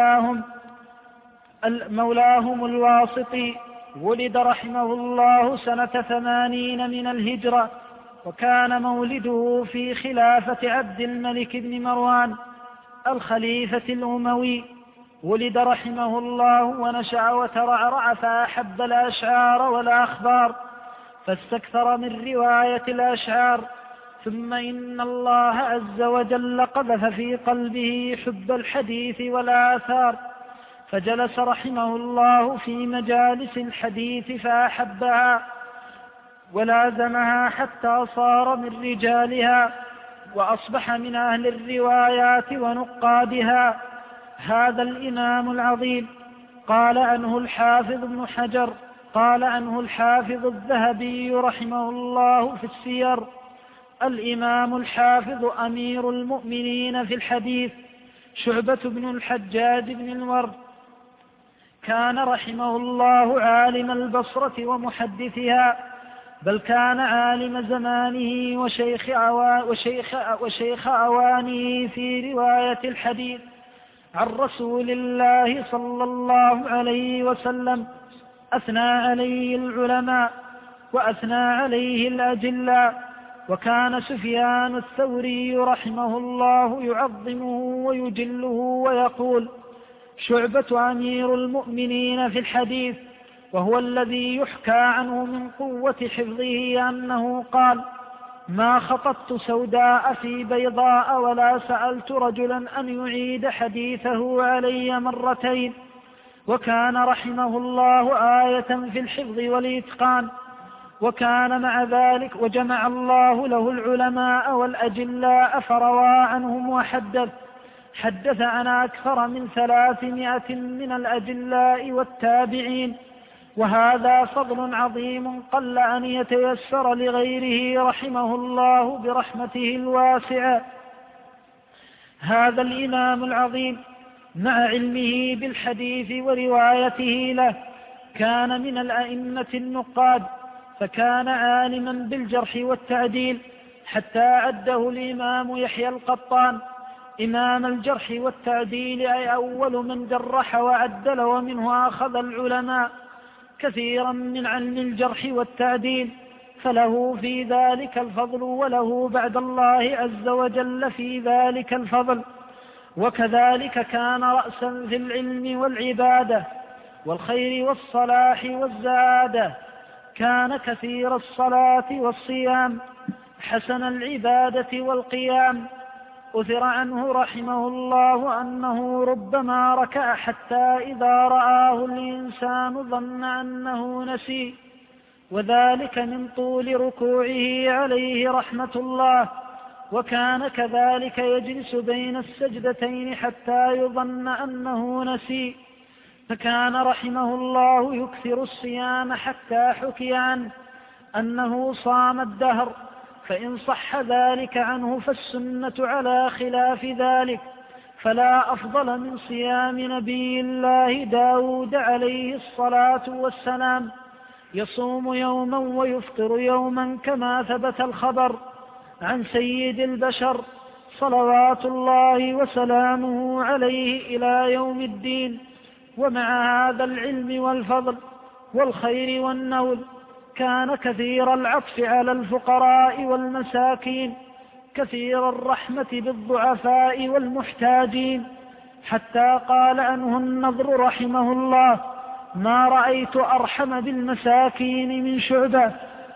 مولاهم الواسطي، ولد رحمه الله سنة 80 من الهجرة، وكان مولده في خلافة عبد الملك بن مروان الخليفة الأموي. ولد رحمه الله ونشأ وترعرع فأحب الأشعار والأخبار، فاستكثر من رواية الأشعار. ثم إن الله عز وجل قذف في قلبه حب الحديث والآثار، فجلس رحمه الله في مجالس الحديث فأحبها ولازمها حتى صار من رجالها، وأصبح من أهل الروايات ونقادها. هذا الإمام العظيم قال عنه الحافظ ابن حجر، قال عنه الحافظ الذهبي رحمه الله في السير الإمام الحافظ أمير المؤمنين في الحديث شعبة بن الحجاج بن الورد. كان رحمه الله عالم البصرة ومحدثها، بل كان عالم زمانه وشيخ أوانه في رواية الحديث عن رسول الله صلى الله عليه وسلم. أثنى عليه العلماء وأثنى عليه الأجلاء، وكان سفيان الثوري رحمه الله يعظمه ويجله ويقول شعبة أمير المؤمنين في الحديث، وهو الذي يحكى عنه من قوة حفظه أنه قال ما خطبت سوداء في بيضاء ولا سألت رجلا أن يعيد حديثه علي مرتين. وكان رحمه الله آية في الحفظ والإتقان، وكان مع ذلك وجمع الله له العلماء والأجلاء فروى عنهم حدث عن أكثر من 300 من الأجلاء والتابعين، وهذا فضل عظيم قل أن يتيسر لغيره رحمه الله برحمته الواسعة. هذا الإمام العظيم مع علمه بالحديث وروايته له كان من الأئمة النقاد، فكان عالما بالجرح والتعديل حتى عده الإمام يحيى القطان إمام الجرح والتعديل، أي أول من جرح وعدل، ومنه أخذ العلماء كثيرا من علم الجرح والتعديل، فله في ذلك الفضل، وله بعد الله عز وجل في ذلك الفضل. وكذلك كان رأسا في العلم والعبادة والخير والصلاح والزادة، كان كثير الصلاة والصيام حسن العبادة والقيام. أثر عنه رحمه الله أنه ربما ركع حتى إذا رآه الإنسان ظن أنه نسي، وذلك من طول ركوعه عليه رحمة الله. وكان كذلك يجلس بين السجدتين حتى يظن أنه نسي، فكان رحمه الله يكثر الصيام حتى حكي عنه أنه صام الدهر، فإن صح ذلك عنه فالسنة على خلاف ذلك، فلا أفضل من صيام نبي الله داود عليه الصلاة والسلام، يصوم يوما ويفطر يوما كما ثبت الخبر عن سيد البشر صلوات الله وسلامه عليه إلى يوم الدين. ومع هذا العلم والفضل والخير والنول كان كثير العطف على الفقراء والمساكين، كثير الرحمة بالضعفاء والمحتاجين، حتى قال عنه النضر رحمه الله: ما رأيت أرحم بالمساكين من شعبة.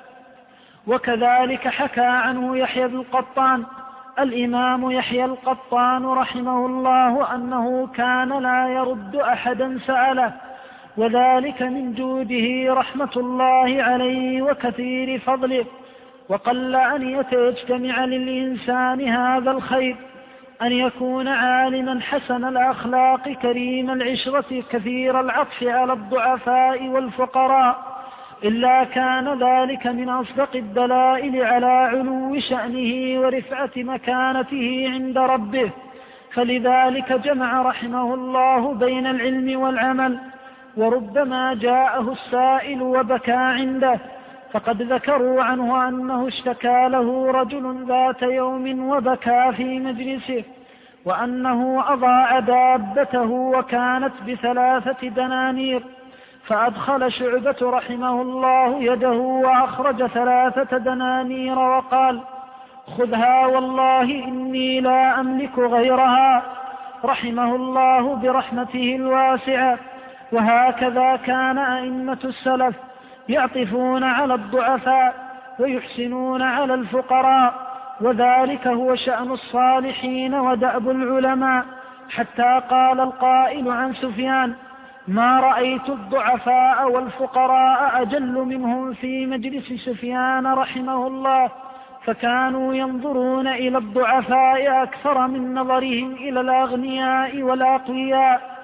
وكذلك حكى عنه يحيى بن القطان الإمام يحيى القطان رحمه الله أنه كان لا يرد أحدا سأله، وذلك من جوده رحمة الله عليه وكثير فضله. وقل أن يجتمع للإنسان هذا الخير، أن يكون عالما حسن الأخلاق كريم العشرة كثير العطف على الضعفاء والفقراء، إلا كان ذلك من أصدق الدلائل على علو شأنه ورفعة مكانته عند ربه. فلذلك جمع رحمه الله بين العلم والعمل. وربما جاءه السائل وبكى عنده، فقد ذكروا عنه أنه اشتكى له رجل ذات يوم وبكى في مجلسه، وأنه أضاع دابته وكانت ب3 دنانير، فأدخل شعبة رحمه الله يده وأخرج 3 دنانير وقال: خذها والله إني لا أملك غيرها، رحمه الله برحمته الواسعة. وهكذا كان أئمة السلف يعطفون على الضعفاء ويحسنون على الفقراء، وذلك هو شأن الصالحين ودأب العلماء. حتى قال القائل عن سفيان: ما رأيت الضعفاء والفقراء أجل منهم في مجلس سفيان رحمه الله، فكانوا ينظرون إلى الضعفاء أكثر من نظرهم إلى الأغنياء والأقوياء.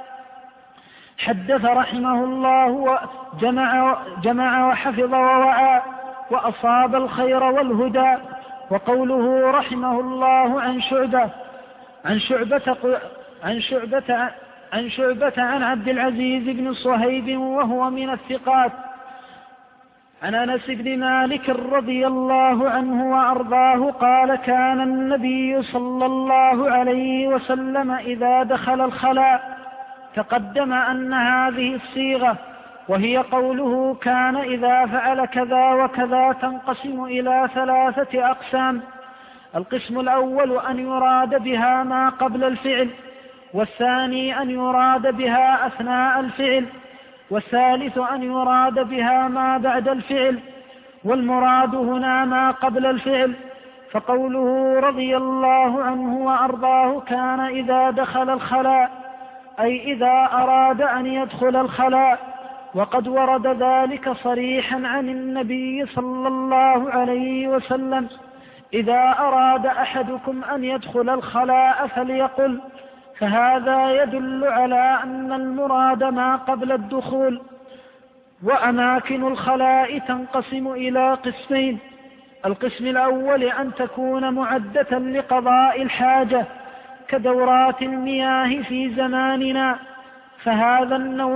حدث رحمه الله وجمع وحفظ ووعى وأصاب الخير والهدى. وقوله رحمه الله عن شعبة عن عبد العزيز بن صهيب وهو من الثقات عن أنس بن مالك رضي الله عنه وأرضاه قال: كان النبي صلى الله عليه وسلم إذا دخل الخلاء، تقدم أن هذه الصيغة وهي قوله كان إذا فعل كذا وكذا تنقسم إلى 3 أقسام: القسم الأول أن يراد بها ما قبل الفعل، والثاني أن يراد بها أثناء الفعل، والثالث أن يراد بها ما بعد الفعل، والمراد هنا ما قبل الفعل. فقوله رضي الله عنه وأرضاه كان إذا دخل الخلاء، أي إذا أراد أن يدخل الخلاء، وقد ورد ذلك صريحا عن النبي صلى الله عليه وسلم: إذا أراد أحدكم أن يدخل الخلاء فليقل. فهذا يدل على أن المراد ما قبل الدخول. وأماكن الخلاء تنقسم إلى قسمين: القسم الأول أن تكون معدة لقضاء الحاجة كدورات المياه في زماننا، فهذا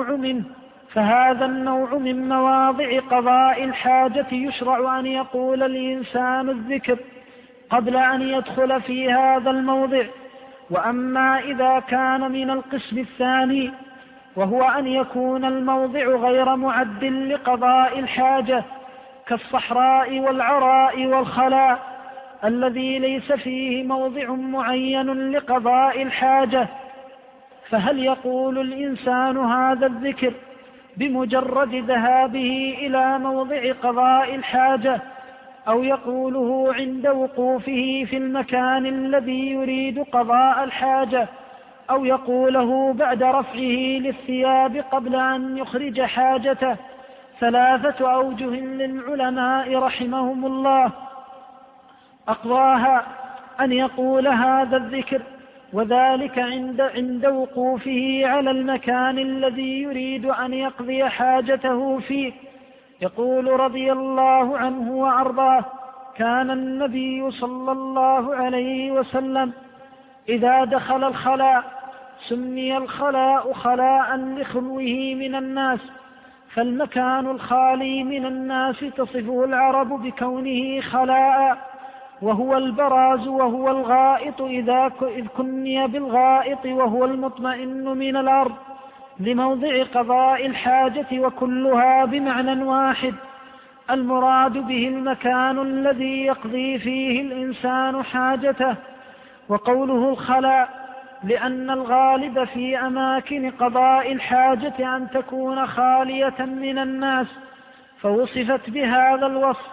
النوع من مواضع قضاء الحاجة يشرع أن يقول الإنسان الذكر قبل أن يدخل في هذا الموضع. وأما إذا كان من القسم الثاني وهو أن يكون الموضع غير معد لقضاء الحاجة كالصحراء والعراء والخلاء الذي ليس فيه موضع معين لقضاء الحاجة، فهل يقول الإنسان هذا الذكر بمجرد ذهابه إلى موضع قضاء الحاجة، أو يقوله عند وقوفه في المكان الذي يريد قضاء الحاجة، أو يقوله بعد رفعه للثياب قبل أن يخرج حاجته؟ 3 أوجه للعلماء رحمهم الله: أقواها أن يقول هذا الذكر وذلك عند وقوفه على المكان الذي يريد أن يقضي حاجته فيه. يقول رضي الله عنه وأرضاه: كان النبي صلى الله عليه وسلم إذا دخل الخلاء سمي الخلاء خلاء لخلوه من الناس، فالمكان الخالي من الناس تصفه العرب بكونه خلاء، وهو البراز وهو الغائط إذ كني بالغائط وهو المطمئن من الأرض لموضع قضاء الحاجة، وكلها بمعنى واحد. المراد به المكان الذي يقضي فيه الإنسان حاجته. وقوله الخلاء لأن الغالب في أماكن قضاء الحاجة أن تكون خالية من الناس، فوصفت بهذا الوصف.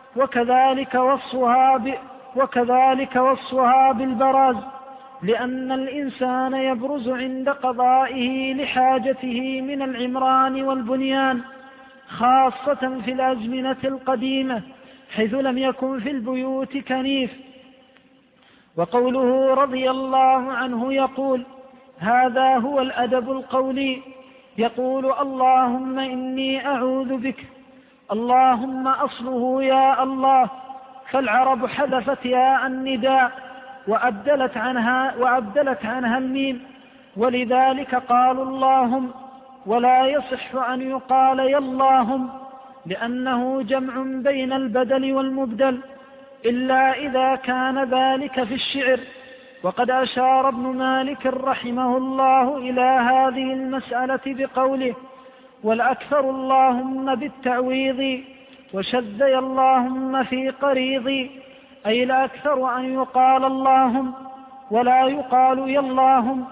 وكذلك وصفها بالبراز، لأن الإنسان يبرز عند قضائه لحاجته من العمران والبنيان، خاصة في الأزمنة القديمة حيث لم يكن في البيوت كنيف. وقوله رضي الله عنه يقول: هذا هو الأدب القولي، يقول: اللهم إني أعوذ بك. اللهم أصله يا الله، فالعرب حذفت ياء النداء وأبدلت عنها الميم، ولذلك قالوا اللهم، ولا يصح أن يقال يا اللهم لأنه جمع بين البدل والمبدل، إلا إذا كان ذلك في الشعر. وقد أشار ابن مالك رحمه الله إلى هذه المسألة بقوله: والأكثر اللهم بالتعويض، وشذي اللهم في قريض، أي الأكثر أن يقال اللهم ولا يقال يا اللهم،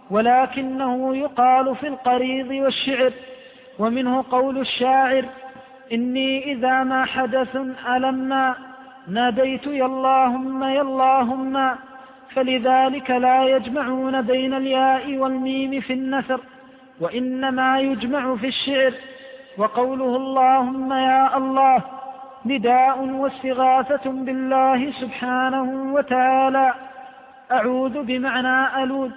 ولكنه يقال في القريض والشعر. ومنه قول الشاعر: إني إذا ما حدث ألما ناديت يا اللهم يا اللهم، فلذلك لا يجمعون بين الياء والميم في النثر، وإنما يجمع في الشعر. وقوله اللهم يا الله نداء واستغاثة بالله سبحانه وتعالى. أعوذ بمعنى ألوذ،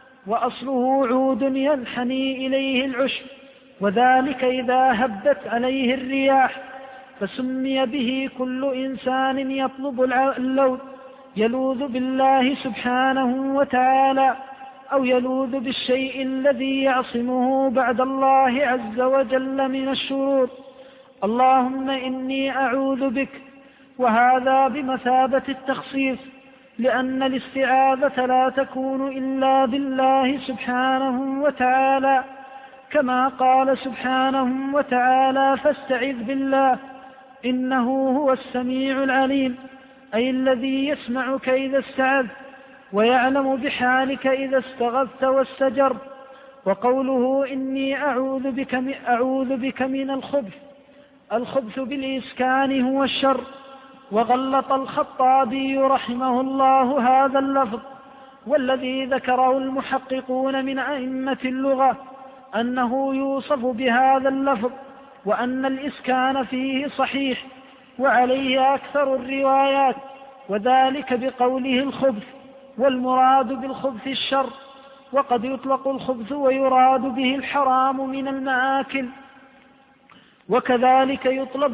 وأصله عود ينحني إليه العشب، وذلك إذا هبت عليه الرياح، فسمي به كل إنسان يطلب اللوذ، يلوذ بالله سبحانه وتعالى، أو يلوذ بالشيء الذي يعصمه بعد الله عز وجل من الشرور. اللهم إني أعوذ بك، وهذا بمثابة التخصيص، لأن الاستعاذة لا تكون إلا بالله سبحانه وتعالى، كما قال سبحانه وتعالى: فاستعذ بالله إنه هو السميع العليم، أي الذي يسمعك إذا استعذت ويعلم بحالك إذا استغثت واستجرت. وقوله إني أعوذ بك من الخبث بالإسكان هو الشر. وغلط الخطابي رحمه الله هذا اللفظ، والذي ذكره المحققون من أئمة اللغة أنه يوصف بهذا اللفظ، وأن الإسكان فيه صحيح، وعليه أكثر الروايات، وذلك بقوله الخبث، والمراد بالخبث الشر. وقد يطلق الخبث ويراد به الحرام من المآكل. وكذلك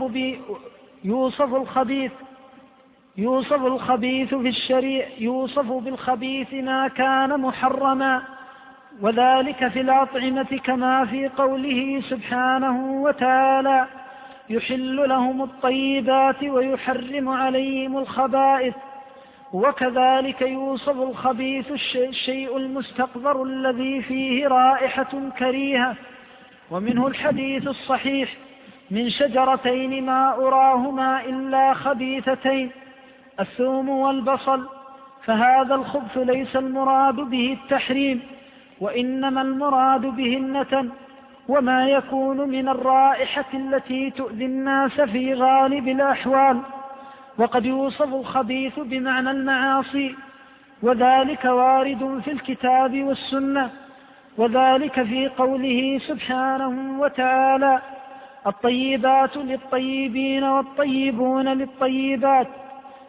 يوصف الخبيث في الشريع، يوصف بالخبيث ما كان محرما، وذلك في الأطعمة كما في قوله سبحانه وتعالى: يحل لهم الطيبات ويحرم عليهم الخبائث. وكذلك يوصف الخبيث الشيء المستقذر الذي فيه رائحة كريهة. ومنه الحديث الصحيح: من شجرتين ما أراهما إلا خبيثتين، الثوم والبصل. فهذا الخبث ليس المراد به التحريم، وإنما المراد به النتن، وما يكون من الرائحة التي تؤذي الناس في غالب الأحوال. وقد يوصف الخبيث بمعنى المعاصي، وذلك وارد في الكتاب والسنة، وذلك في قوله سبحانه وتعالى: الطيبات للطيبين والطيبون للطيبات،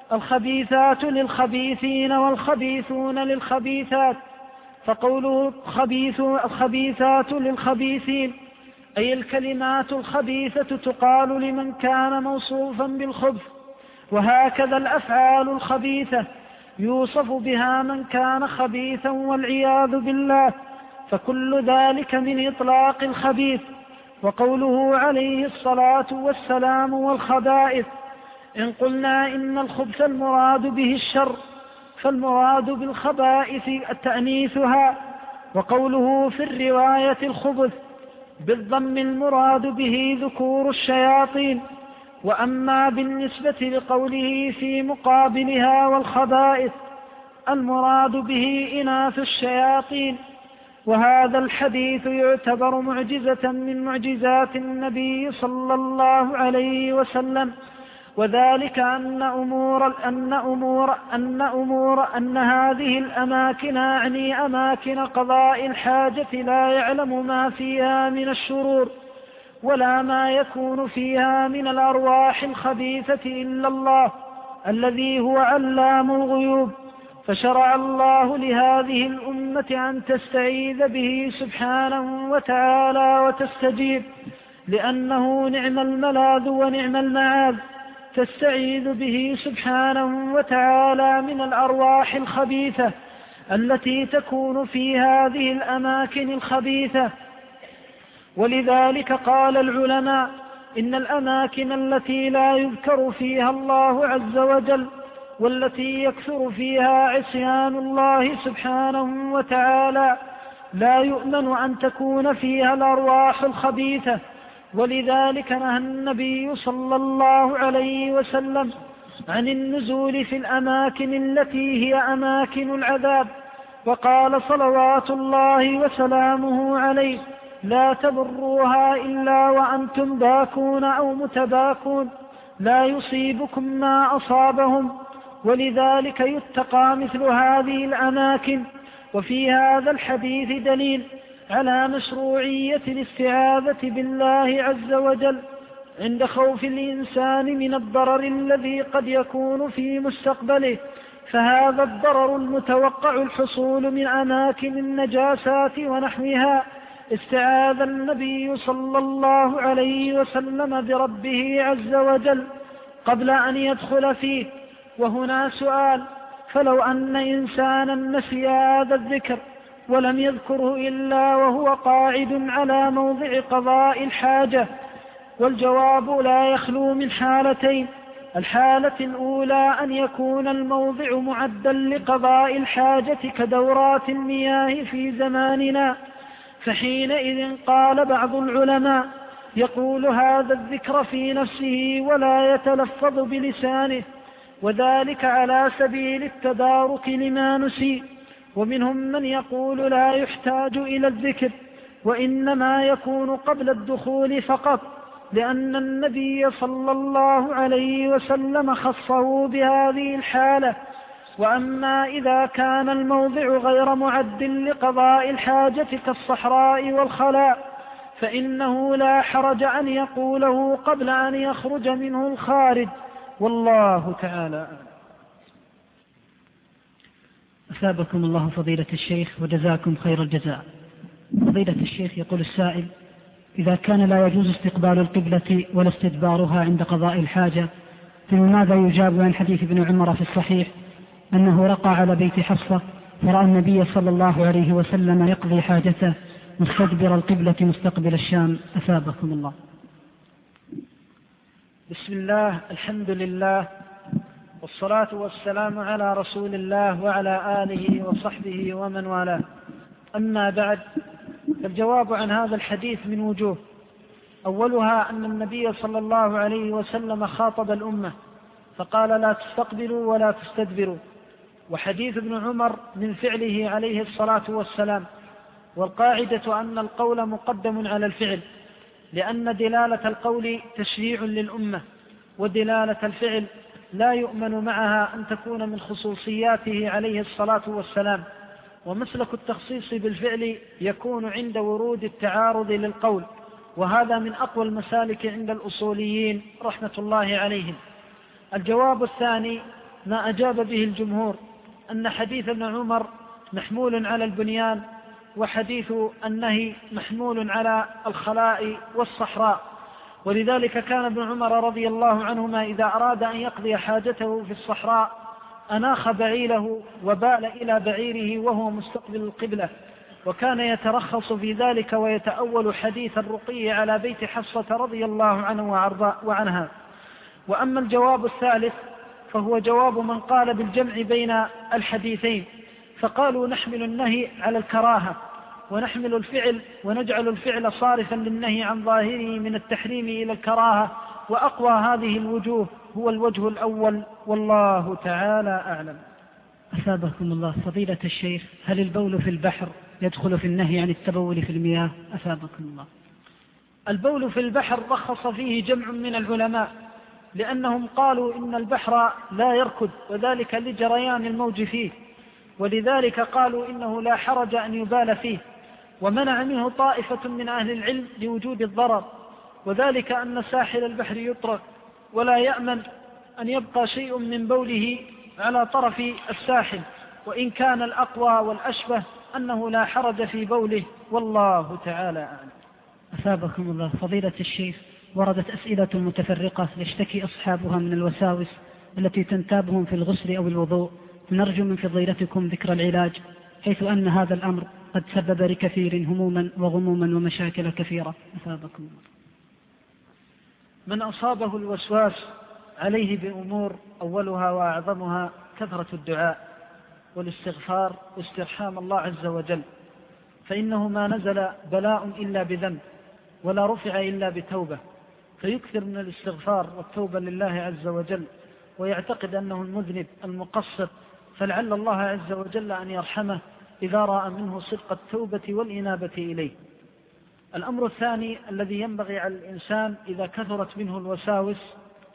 الخبيثات للخبيثين والخبيثون للخبيثات، فقوله الخبيثات للخبيثين أي الكلمات الخبيثة تقال لمن كان موصوفا بالخبث، وهكذا الأفعال الخبيثة يوصف بها من كان خبيثا والعياذ بالله، فكل ذلك من إطلاق الخبيث. وقوله عليه الصلاة والسلام والخبائث، إن قلنا إن الخبث المراد به الشر فالمراد بالخبائث تأنيثها. وقوله في الرواية الخبث بالضم المراد به ذكور الشياطين. وأما بالنسبة لقوله في مقابلها والخبائث المراد به إناث الشياطين. وهذا الحديث يعتبر معجزة من معجزات النبي صلى الله عليه وسلم، وذلك أن هذه الأماكن أعني أماكن قضاء الحاجة لا يعلم ما فيها من الشرور ولا ما يكون فيها من الأرواح الخبيثة إلا الله الذي هو علام الغيوب. فشرع الله لهذه الأمة أن تستعيذ به سبحانه وتعالى وتستجيب، لأنه نعم الملاذ ونعم المعاذ. تستعيذ به سبحانه وتعالى من الأرواح الخبيثة التي تكون في هذه الأماكن الخبيثة. ولذلك قال العلماء إن الأماكن التي لا يذكر فيها الله عز وجل والتي يكثر فيها عصيان الله سبحانه وتعالى لا يؤمن أن تكون فيها الأرواح الخبيثة. ولذلك نهى النبي صلى الله عليه وسلم عن النزول في الأماكن التي هي أماكن العذاب، وقال صلوات الله وسلامه عليه: لا تبروها إلا وأنتم باكون أو متباكون، لا يصيبكم ما أصابهم. ولذلك يتقى مثل هذه الأماكن. وفي هذا الحديث دليل على مشروعية الاستعاذة بالله عز وجل عند خوف الإنسان من الضرر الذي قد يكون في مستقبله، فهذا الضرر المتوقع الحصول من أماكن النجاسات ونحوها استعاذ النبي صلى الله عليه وسلم بربه عز وجل قبل أن يدخل فيه. وهنا سؤال: فلو أن إنسانا نسي هذا الذكر ولم يذكره إلا وهو قاعد على موضع قضاء الحاجة؟ والجواب لا يخلو من حالتين: الحالة الأولى أن يكون الموضع معدا لقضاء الحاجة كدورات المياه في زماننا، فحينئذ قال بعض العلماء يقول هذا الذكر في نفسه ولا يتلفظ بلسانه، وذلك على سبيل التدارك لما نسي. ومنهم من يقول لا يحتاج إلى الذكر وإنما يكون قبل الدخول فقط، لأن النبي صلى الله عليه وسلم خصه بهذه الحالة. وأما إذا كان الموضع غير معد لقضاء الحاجة كالصحراء والخلاء فإنه لا حرج أن يقوله قبل أن يخرج منه الخارج، والله تعالى. أثابكم الله فضيلة الشيخ وجزاكم خير الجزاء. فضيلة الشيخ، يقول السائل: إذا كان لا يجوز استقبال القبلة ولا استدبارها عند قضاء الحاجة، فماذا يجاب عن حديث ابن عمر في الصحيح أنه رقى على بيت حفصة فرأى النبي صلى الله عليه وسلم يقضي حاجته مستدبر القبلة مستقبل الشام؟ أثابكم الله. بسم الله، الحمد لله، والصلاة والسلام على رسول الله وعلى آله وصحبه ومن والاه. أما بعد، الجواب عن هذا الحديث من وجوه: أولها أن النبي صلى الله عليه وسلم خاطب الأمة فقال: لا تستقبلوا ولا تستدبروا. وحديث ابن عمر من فعله عليه الصلاة والسلام. والقاعدة أن القول مقدم على الفعل، لأن دلالة القول تشريع للأمة، ودلالة الفعل لا يؤمن معها أن تكون من خصوصياته عليه الصلاة والسلام. ومسلك التخصيص بالفعل يكون عند ورود التعارض للقول، وهذا من أقوى المسالك عند الأصوليين رحمة الله عليهم. الجواب الثاني: ما أجاب به الجمهور أن حديث ابن عمر محمول على البنيان، وحديث النهي محمول على الخلاء والصحراء. ولذلك كان ابن عمر رضي الله عنهما إذا أراد أن يقضي حاجته في الصحراء أناخ بعيره وبال إلى بعيره وهو مستقبل القبلة، وكان يترخص في ذلك ويتأول حديث الرقي على بيت حفصة رضي الله عنه وعنها. وأما الجواب الثالث فهو جواب من قال بالجمع بين الحديثين، فقالوا نحمل النهي على الكراهة ونجعل الفعل صارفا للنهي عن ظاهره من التحريم إلى الكراهة، وأقوى هذه الوجوه هو الوجه الأول، والله تعالى أعلم. أثابكم الله. فضيلة الشيخ، هل البول في البحر يدخل في النهي عن التبول في المياه؟ أثابكم الله. البول في البحر رخص فيه جمع من العلماء، لأنهم قالوا إن البحر لا يركض، وذلك لجريان الموج فيه، ولذلك قالوا إنه لا حرج أن يبال فيه. ومنع منه طائفة من أهل العلم لوجود الضرر، وذلك أن ساحل البحر يطرق ولا يأمن أن يبقى شيء من بوله على طرف الساحل، وإن كان الأقوى والأشبه أنه لا حرج في بوله، والله تعالى أعلم. أثابكم الله. فضيلة الشيخ، وردت أسئلة متفرقة يشتكي أصحابها من الوساوس التي تنتابهم في الغسل أو الوضوء، نرجو من فضيلتكم ذكر العلاج، حيث أن هذا الأمر قد سبب لكثير هموما وغموما ومشاكل كثيرة. أثابكم الله. من أصابه الوسواس عليه بأمور، أولها وأعظمها كثرة الدعاء والاستغفار واسترحام الله عز وجل، فإنه ما نزل بلاء إلا بذنب ولا رفع إلا بتوبة، فيكثر من الاستغفار والتوبة لله عز وجل، ويعتقد أنه المذنب المقصر، فلعل الله عز وجل أن يرحمه إذا رأى منه صدق التوبة والإنابة إليه. الأمر الثاني الذي ينبغي على الإنسان إذا كثرت منه الوساوس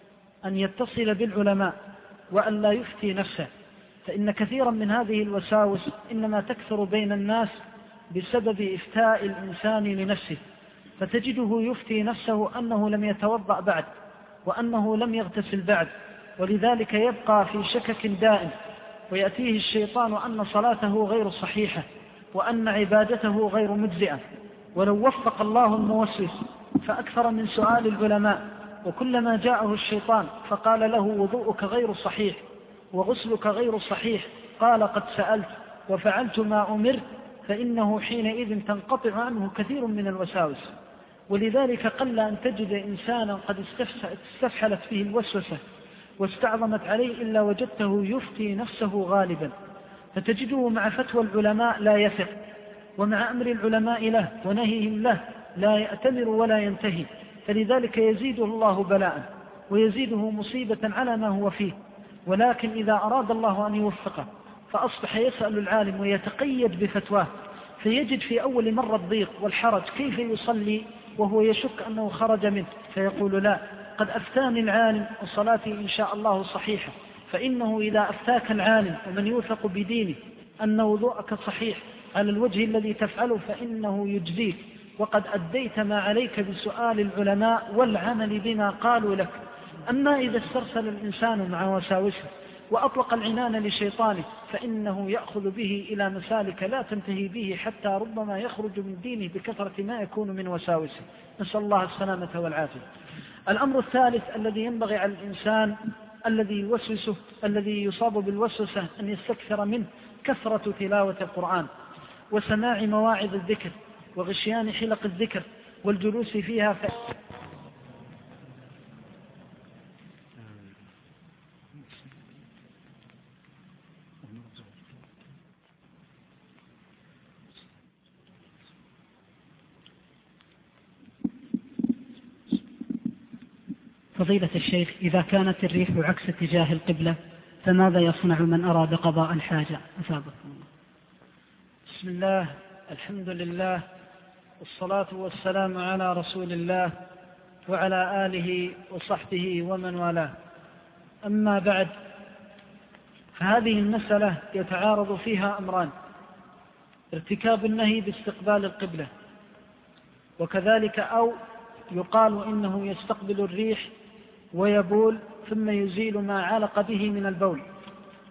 أن يتصل بالعلماء وأن لا يفتي نفسه، فإن كثيرا من هذه الوساوس إنما تكثر بين الناس بسبب إفتاء الإنسان لنفسه، فتجده يفتي نفسه أنه لم يتوضأ بعد وأنه لم يغتسل بعد، ولذلك يبقى في شكك دائم، ويأتيه الشيطان أن صلاته غير صحيحة وأن عبادته غير مجزئة. ولو وفق الله الموسوس فأكثر من سؤال العلماء، وكلما جاءه الشيطان فقال له وضوءك غير صحيح وغسلك غير صحيح قال قد سألت وفعلت ما أمرت، فإنه حينئذ تنقطع عنه كثير من الوساوس. ولذلك قل أن تجد إنسانا قد استفحلت فيه الوسوسة واستعظمت عليه إلا وجدته يفتي نفسه غالبا، فتجده مع فتوى العلماء لا يثق، ومع أمر العلماء له ونهيهم له لا يأتمر ولا ينتهي، فلذلك يزيده الله بلاء ويزيده مصيبة على ما هو فيه. ولكن إذا أراد الله أن يوفقه فأصبح يسأل العالم ويتقيد بفتواه، فيجد في أول مرة الضيق والحرج كيف يصلي وهو يشك أنه خرج منه، فيقول لا، قد أفتاني العالم وصلاتي إن شاء الله صحيحة. فإنه إذا أفتاك العالم ومن يوثق بدينه أن وضوءك صحيح على الوجه الذي تفعله فإنه يجزيك، وقد أديت ما عليك بسؤال العلماء والعمل بما قالوا لك. أما إذا استرسل الإنسان مع وساوسه وأطلق العنان لشيطانه فإنه يأخذ به إلى مسالك لا تنتهي به، حتى ربما يخرج من دينه بكثرة ما يكون من وساوسه، نسأل الله السلامة والعافية. الأمر الثالث الذي ينبغي على الإنسان الذي يصاب بالوسوسة أن يستكثر منه كثرة تلاوة القرآن وسماع مواعظ الذكر وغشيان حلق الذكر والجلوس فيها فضيلة الشيخ، إذا كانت الريح عكس اتجاه القبلة فماذا يصنع من أراد قضاء الحاجة؟ أثابكم الله. بسم الله، الحمد لله، والصلاة والسلام على رسول الله وعلى آله وصحبه ومن والاه. أما بعد، فهذه المسألة يتعارض فيها أمران: ارتكاب النهي باستقبال القبلة، وكذلك أو يقال إنه يستقبل الريح ويبول ثم يزيل ما علق به من البول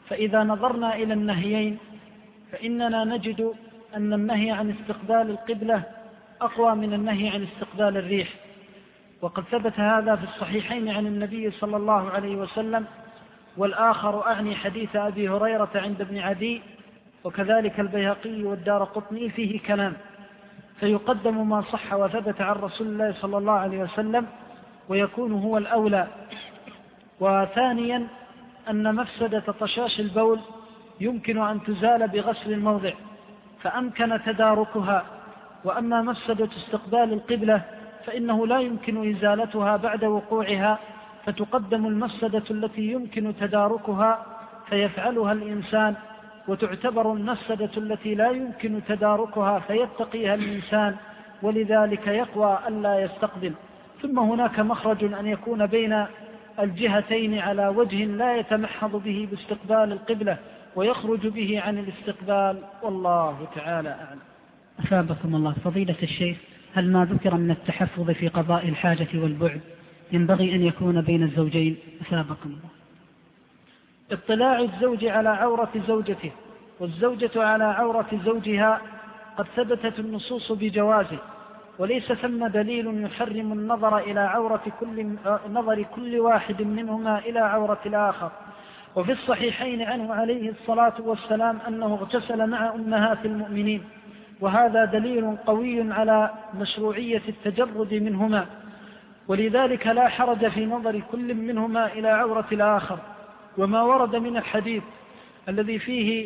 فإذا نظرنا إلى النهيين فإننا نجد أن النهي عن استقبال القبلة أقوى من النهي عن استقبال الريح، وقد ثبت هذا في الصحيحين عن النبي صلى الله عليه وسلم، والآخر أعني حديث أبي هريرة عند ابن عدي، وكذلك البيهقي والدارقطني فيه كلام، فيقدم ما صح وثبت عن رسول الله صلى الله عليه وسلم ويكون هو الأولى. وثانيا أن مفسدة طشاش البول يمكن أن تزال بغسل الموضع فأمكن تداركها، وأما مفسدة استقبال القبلة فإنه لا يمكن إزالتها بعد وقوعها، فتقدم المفسدة التي يمكن تداركها فيفعلها الإنسان، وتعتبر المفسدة التي لا يمكن تداركها فيتقيها الإنسان، ولذلك يقوى ألا يستقبل. ثم هناك مخرج أن يكون بين الجهتين على وجه لا يتمحض به باستقبال القبلة ويخرج به عن الاستقبال، والله تعالى أعلم. أثابكم الله. فضيلة الشيخ، هل ما ذكر من التحفظ في قضاء الحاجة والبعد ينبغي أن يكون بين الزوجين؟ أثابكم الله. اطلاع الزوج على عورة زوجته والزوجة على عورة زوجها قد ثبتت النصوص بجوازه، وليس ثم دليل يحرم النظر إلى نظر كل واحد منهما إلى عورة الآخر. وفي الصحيحين عنه عليه الصلاة والسلام أنه اغتسل مع أمهات المؤمنين، وهذا دليل قوي على مشروعية التجرد منهما، ولذلك لا حرج في نظر كل منهما إلى عورة الآخر. وما ورد من الحديث الذي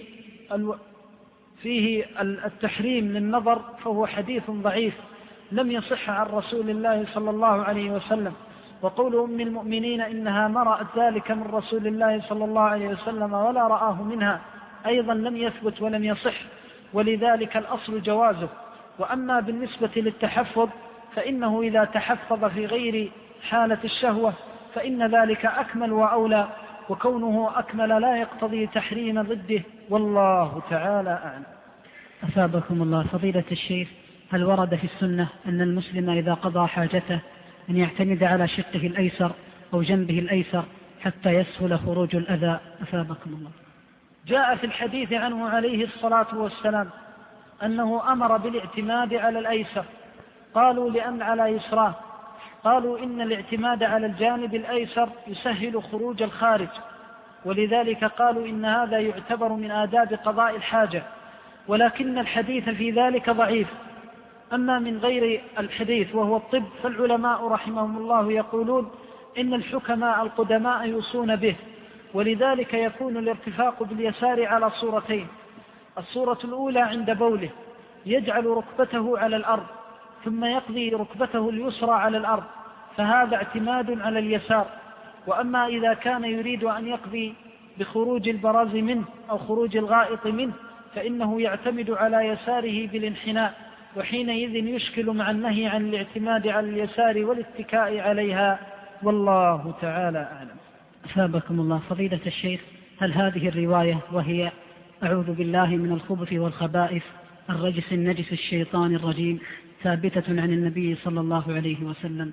فيه التحريم للنظر فهو حديث ضعيف لم يصح عن رسول الله صلى الله عليه وسلم، وقول أم المؤمنين إنها ما رأت ذلك من رسول الله صلى الله عليه وسلم ولا رآه منها أيضا لم يثبت ولم يصح، ولذلك الأصل جوازه. وأما بالنسبة للتحفظ فإنه إذا تحفظ في غير حالة الشهوة فإن ذلك أكمل وأولى، وكونه أكمل لا يقتضي تحريم ضده، والله تعالى أعلم. أثابكم الله. فضيلة الشيخ، هل ورد في السنة أن المسلم إذا قضى حاجته أن يعتمد على شقه الأيسر أو جنبه الأيسر حتى يسهل خروج الأذى؟ أثابكم الله. جاء في الحديث عنه عليه الصلاة والسلام أنه أمر بالاعتماد على الأيسر، قالوا لأن على يسراه، قالوا إن الاعتماد على الجانب الأيسر يسهل خروج الخارج، ولذلك قالوا إن هذا يعتبر من آداب قضاء الحاجة، ولكن الحديث في ذلك ضعيف. أما من غير الحديث وهو الطب فالعلماء رحمهم الله يقولون إن الحكماء القدماء يوصون به، ولذلك يكون الارتفاق باليسار على صورتين: الصورة الأولى عند بوله يجعل ركبته على الأرض ثم يقضي ركبته اليسرى على الأرض، فهذا اعتماد على اليسار. وأما إذا كان يريد أن يقضي بخروج البراز منه أو خروج الغائط منه فإنه يعتمد على يساره بالانحناء، وحينئذ يشكل مع النهي عن الاعتماد على اليسار والاتكاء عليها، والله تعالى أعلم. أثابكم الله. فضيلة الشيخ، هل هذه الرواية وهي أعوذ بالله من الخبث والخبائث الرجس النجس الشيطان الرجيم ثابتة عن النبي صلى الله عليه وسلم؟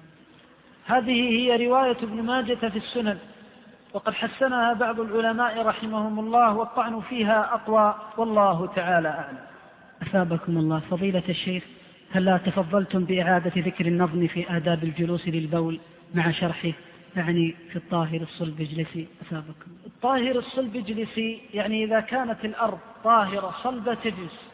هذه هي رواية ابن ماجة في السنن، وقد حسنها بعض العلماء رحمهم الله، والطعن فيها أقوى، والله تعالى أعلم. أثابكم الله. فضيلة الشيخ، هل لا تفضلتم بإعادة ذكر النظم في آداب الجلوس للبول مع شرحه، يعني في الطاهر الصلب اجلسي؟ أثابكم. الطاهر الصلب اجلسي يعني إذا كانت الأرض طاهرة صلبة تجلس،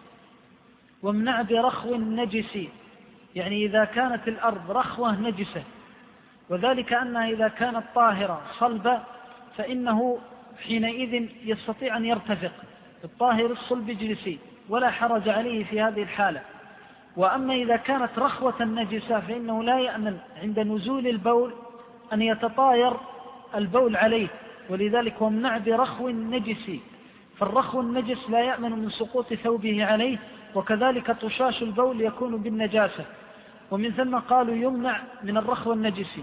وامنع برخو نجس يعني إذا كانت الأرض رخوة نجسة، وذلك أنها إذا كانت طاهرة صلبة فإنه حينئذ يستطيع أن يرتفق. الطاهر الصلب اجلسي ولا حرج عليه في هذه الحالة. وأما إذا كانت رخوة نجسة فإنه لا يأمن عند نزول البول أن يتطاير البول عليه، ولذلك وامنع برخو نجس، فالرخو النجس لا يأمن من سقوط ثوبه عليه، وكذلك طشاش البول يكون بالنجاسة، ومن ثم قالوا يمنع من الرخو النجس.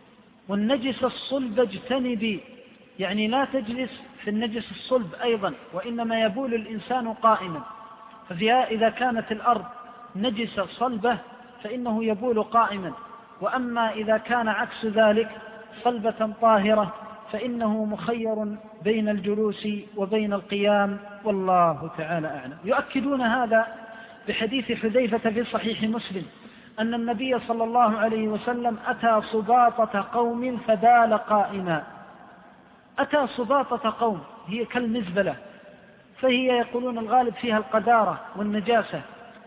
والنجس الصلب اجتنبي يعني لا تجلس في النجس الصلب أيضا، وإنما يبول الإنسان قائما، ففيها إذا كانت الأرض نجسة صلبة فإنه يبول قائما. وأما إذا كان عكس ذلك صلبة طاهرة فإنه مخير بين الجلوس وبين القيام، والله تعالى أعلم. يؤكدون هذا بحديث حذيفة في صحيح مسلم أن النبي صلى الله عليه وسلم أتى سباطة قوم فبال قائما. أتى سباطة قوم هي كالمزبلة، فهي يقولون الغالب فيها القذارة والنجاسة،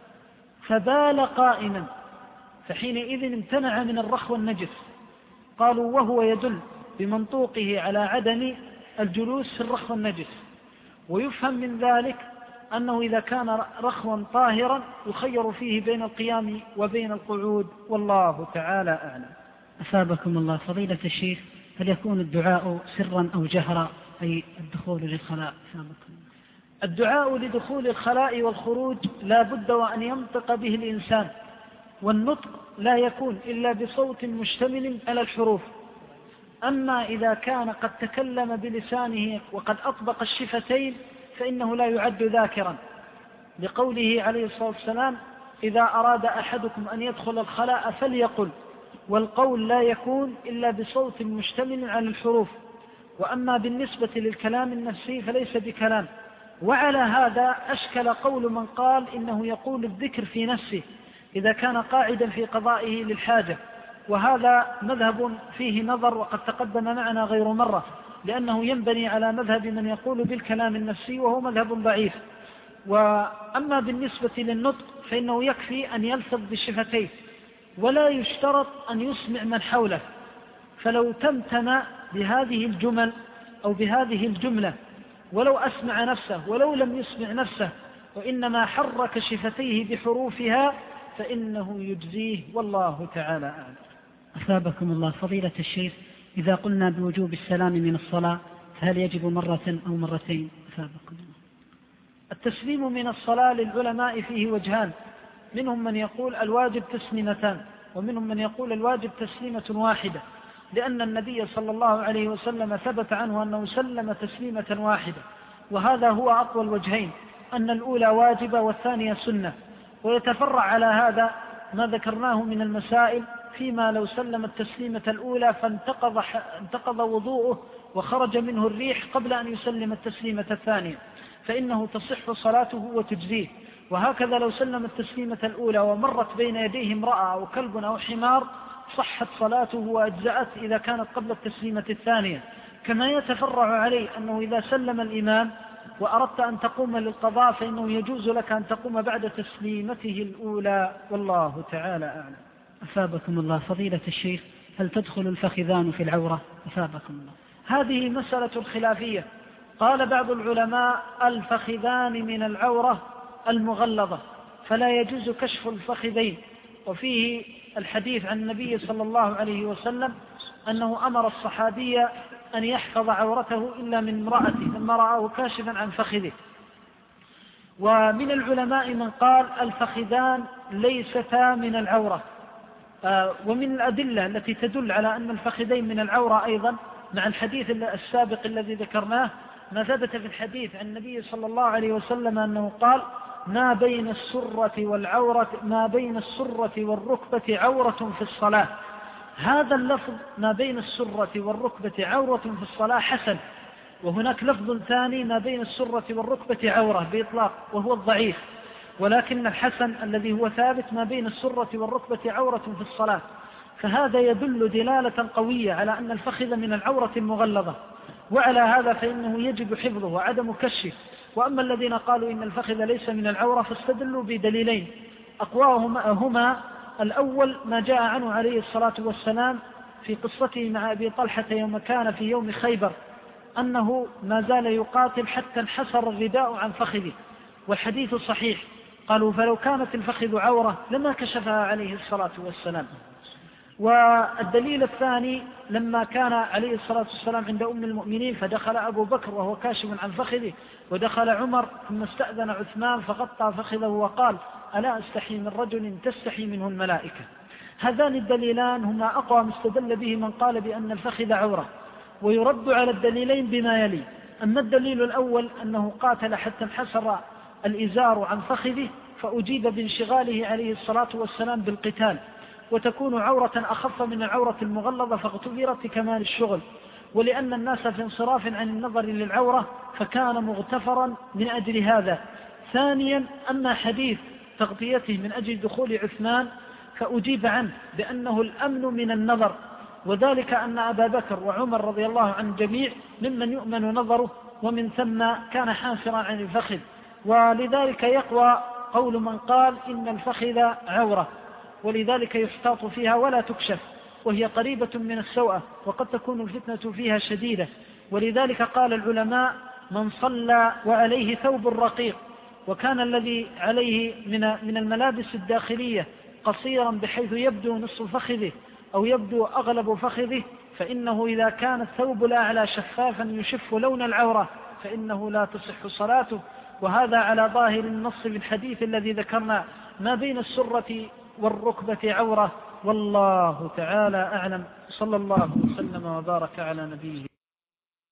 فبال قائما، فحينئذ امتنع من الرخو والنجس. قالوا وهو يدل بمنطوقه على عدم الجلوس في الرخو والنجس، ويفهم من ذلك أنه إذا كان رخوا طاهرا يخير فيه بين القيام وبين القعود، والله تعالى أعلم. أثابكم الله فضيلة الشيخ، هل يكون الدعاء سرا أو جهرا، أي الدخول للخلاء؟ الدعاء لدخول الخلاء والخروج لا بد وأن ينطق به الإنسان، والنطق لا يكون إلا بصوت مشتمل على الحروف. أما إذا كان قد تكلم بلسانه وقد أطبق الشفتين فإنه لا يعد ذاكرا، لقوله عليه الصلاة والسلام إذا أراد أحدكم أن يدخل الخلاء فليقل، والقول لا يكون إلا بصوت مشتمل على الحروف. وأما بالنسبة للكلام النفسي فليس بكلام. وعلى هذا أشكل قول من قال إنه يقول الذكر في نفسه إذا كان قاعدا في قضائه للحاجة، وهذا مذهب فيه نظر وقد تقدم معنا غير مرة، لأنه ينبني على مذهب من يقول بالكلام النفسي وهو مذهب ضعيف. وأما بالنسبة للنطق فإنه يكفي أن يلفظ بشفتيه، ولا يشترط أن يسمع من حوله. فلو تمتم بهذه الجمل أو بهذه الجملة ولو أسمع نفسه ولو لم يسمع نفسه وإنما حرك شفتيه بحروفها فإنه يجزيه، والله تعالى أعلم. أثابكم الله فضيلة الشيخ، إذا قلنا بوجوب السلام من الصلاة فهل يجب مرة أو مرتين؟ أثابكم الله. التسليم من الصلاة للعلماء فيه وجهان، منهم من يقول الواجب تسليمتان، ومنهم من يقول الواجب تسليمة واحدة، لأن النبي صلى الله عليه وسلم ثبت عنه أنه سلم تسليمة واحدة، وهذا هو أقوى الوجهين، أن الأولى واجبة والثانية سنة. ويتفرع على هذا ما ذكرناه من المسائل فيما لو سلم التسليمة الأولى فانتقض وضوءه وخرج منه الريح قبل أن يسلم التسليمة الثانية فإنه تصح صلاته وتجزيه. وهكذا لو سلم التسليمة الأولى ومرت بين يديه امرأة أو كلب أو حمار صحت صلاته وأجزأت إذا كانت قبل التسليمة الثانية. كما يتفرع عليه أنه إذا سلم الإمام وأردت أن تقوم للقضاء فإنه يجوز لك أن تقوم بعد تسليمته الأولى، والله تعالى أعلم. أثابكم الله فضيلة الشيخ، هل تدخل الفخذان في العورة؟ أثابكم الله. هذه مسألة خلافية. قال بعض العلماء الفخذان من العورة المغلظة فلا يجوز كشف الفخذين، وفيه الحديث عن النبي صلى الله عليه وسلم أنه أمر الصحابي أن يحفظ عورته إلا من امرأته لما رآه كاشفا عن فخذه. ومن العلماء من قال الفخذان ليستا من العورة. ومن الأدلة التي تدل على أن الفخذين من العورة أيضا مع الحديث السابق الذي ذكرناه ما ثبت في الحديث عن النبي صلى الله عليه وسلم أنه قال ما بين السرة والركبة عورة في الصلاة. هذا اللفظ ما بين السرة والركبة عورة في الصلاة حسن، وهناك لفظ ثاني ما بين السرة والركبة عورة بإطلاق وهو الضعيف، ولكن الحسن الذي هو ثابت ما بين السرة والركبة عورة في الصلاة. فهذا يدل دلالة قوية على أن الفخذ من العورة المغلظة، وعلى هذا فإنه يجب حفظه وعدم كشفه. وأما الذين قالوا إن الفخذ ليس من العورة فاستدلوا بدليلين أقواهما الأول ما جاء عنه عليه الصلاة والسلام في قصته مع أبي طلحة يوم كان في يوم خيبر أنه ما زال يقاتل حتى انحسر الرداء عن فخذه، والحديث صحيح. قالوا فلو كانت الفخذ عورة لما كشفها عليه الصلاة والسلام. والدليل الثاني لما كان عليه الصلاة والسلام عند أم المؤمنين فدخل أبو بكر وهو كاشف عن فخذه، ودخل عمر ثم استأذن عثمان فغطى فخذه وقال ألا أستحي من رجل تستحي منه الملائكة. هذان الدليلان هما أقوى ما استدل به من قال بأن الفخذ عورة، ويرد على الدليلين بما يلي. أما الدليل الأول أنه قاتل حتى انحسر الإزار عن فخذه فأجيب بانشغاله عليه الصلاة والسلام بالقتال، وتكون عورة أخف من العورة المغلظة فاغتبرت كمال الشغل. ولأن الناس في انصراف عن النظر للعورة فكان مغتفرا من أجل هذا. ثانيا أما حديث تغطيته من أجل دخول عثمان فأجيب عنه بأنه الأمن من النظر، وذلك أن أبا بكر وعمر رضي الله عن الجميع ممن يؤمن نظره، ومن ثم كان حافرا عن الفخذ، ولذلك يقوى قول من قال إن الفخذ عورة، ولذلك يحتاط فيها ولا تكشف، وهي قريبة من السوءة وقد تكون الفتنة فيها شديدة. ولذلك قال العلماء من صلى وعليه ثوب رقيق، وكان الذي عليه من الملابس الداخلية قصيرا بحيث يبدو نصف فخذه أو يبدو أغلب فخذه، فإنه إذا كان الثوب الأعلى شفافا يشف لون العورة فإنه لا تصح صلاته. وهذا على ظاهر النص بالحديث الذي ذكرنا، ما بين السرة والركبة عورة، والله تعالى أعلم. صلى الله وسلم وبارك على نبيه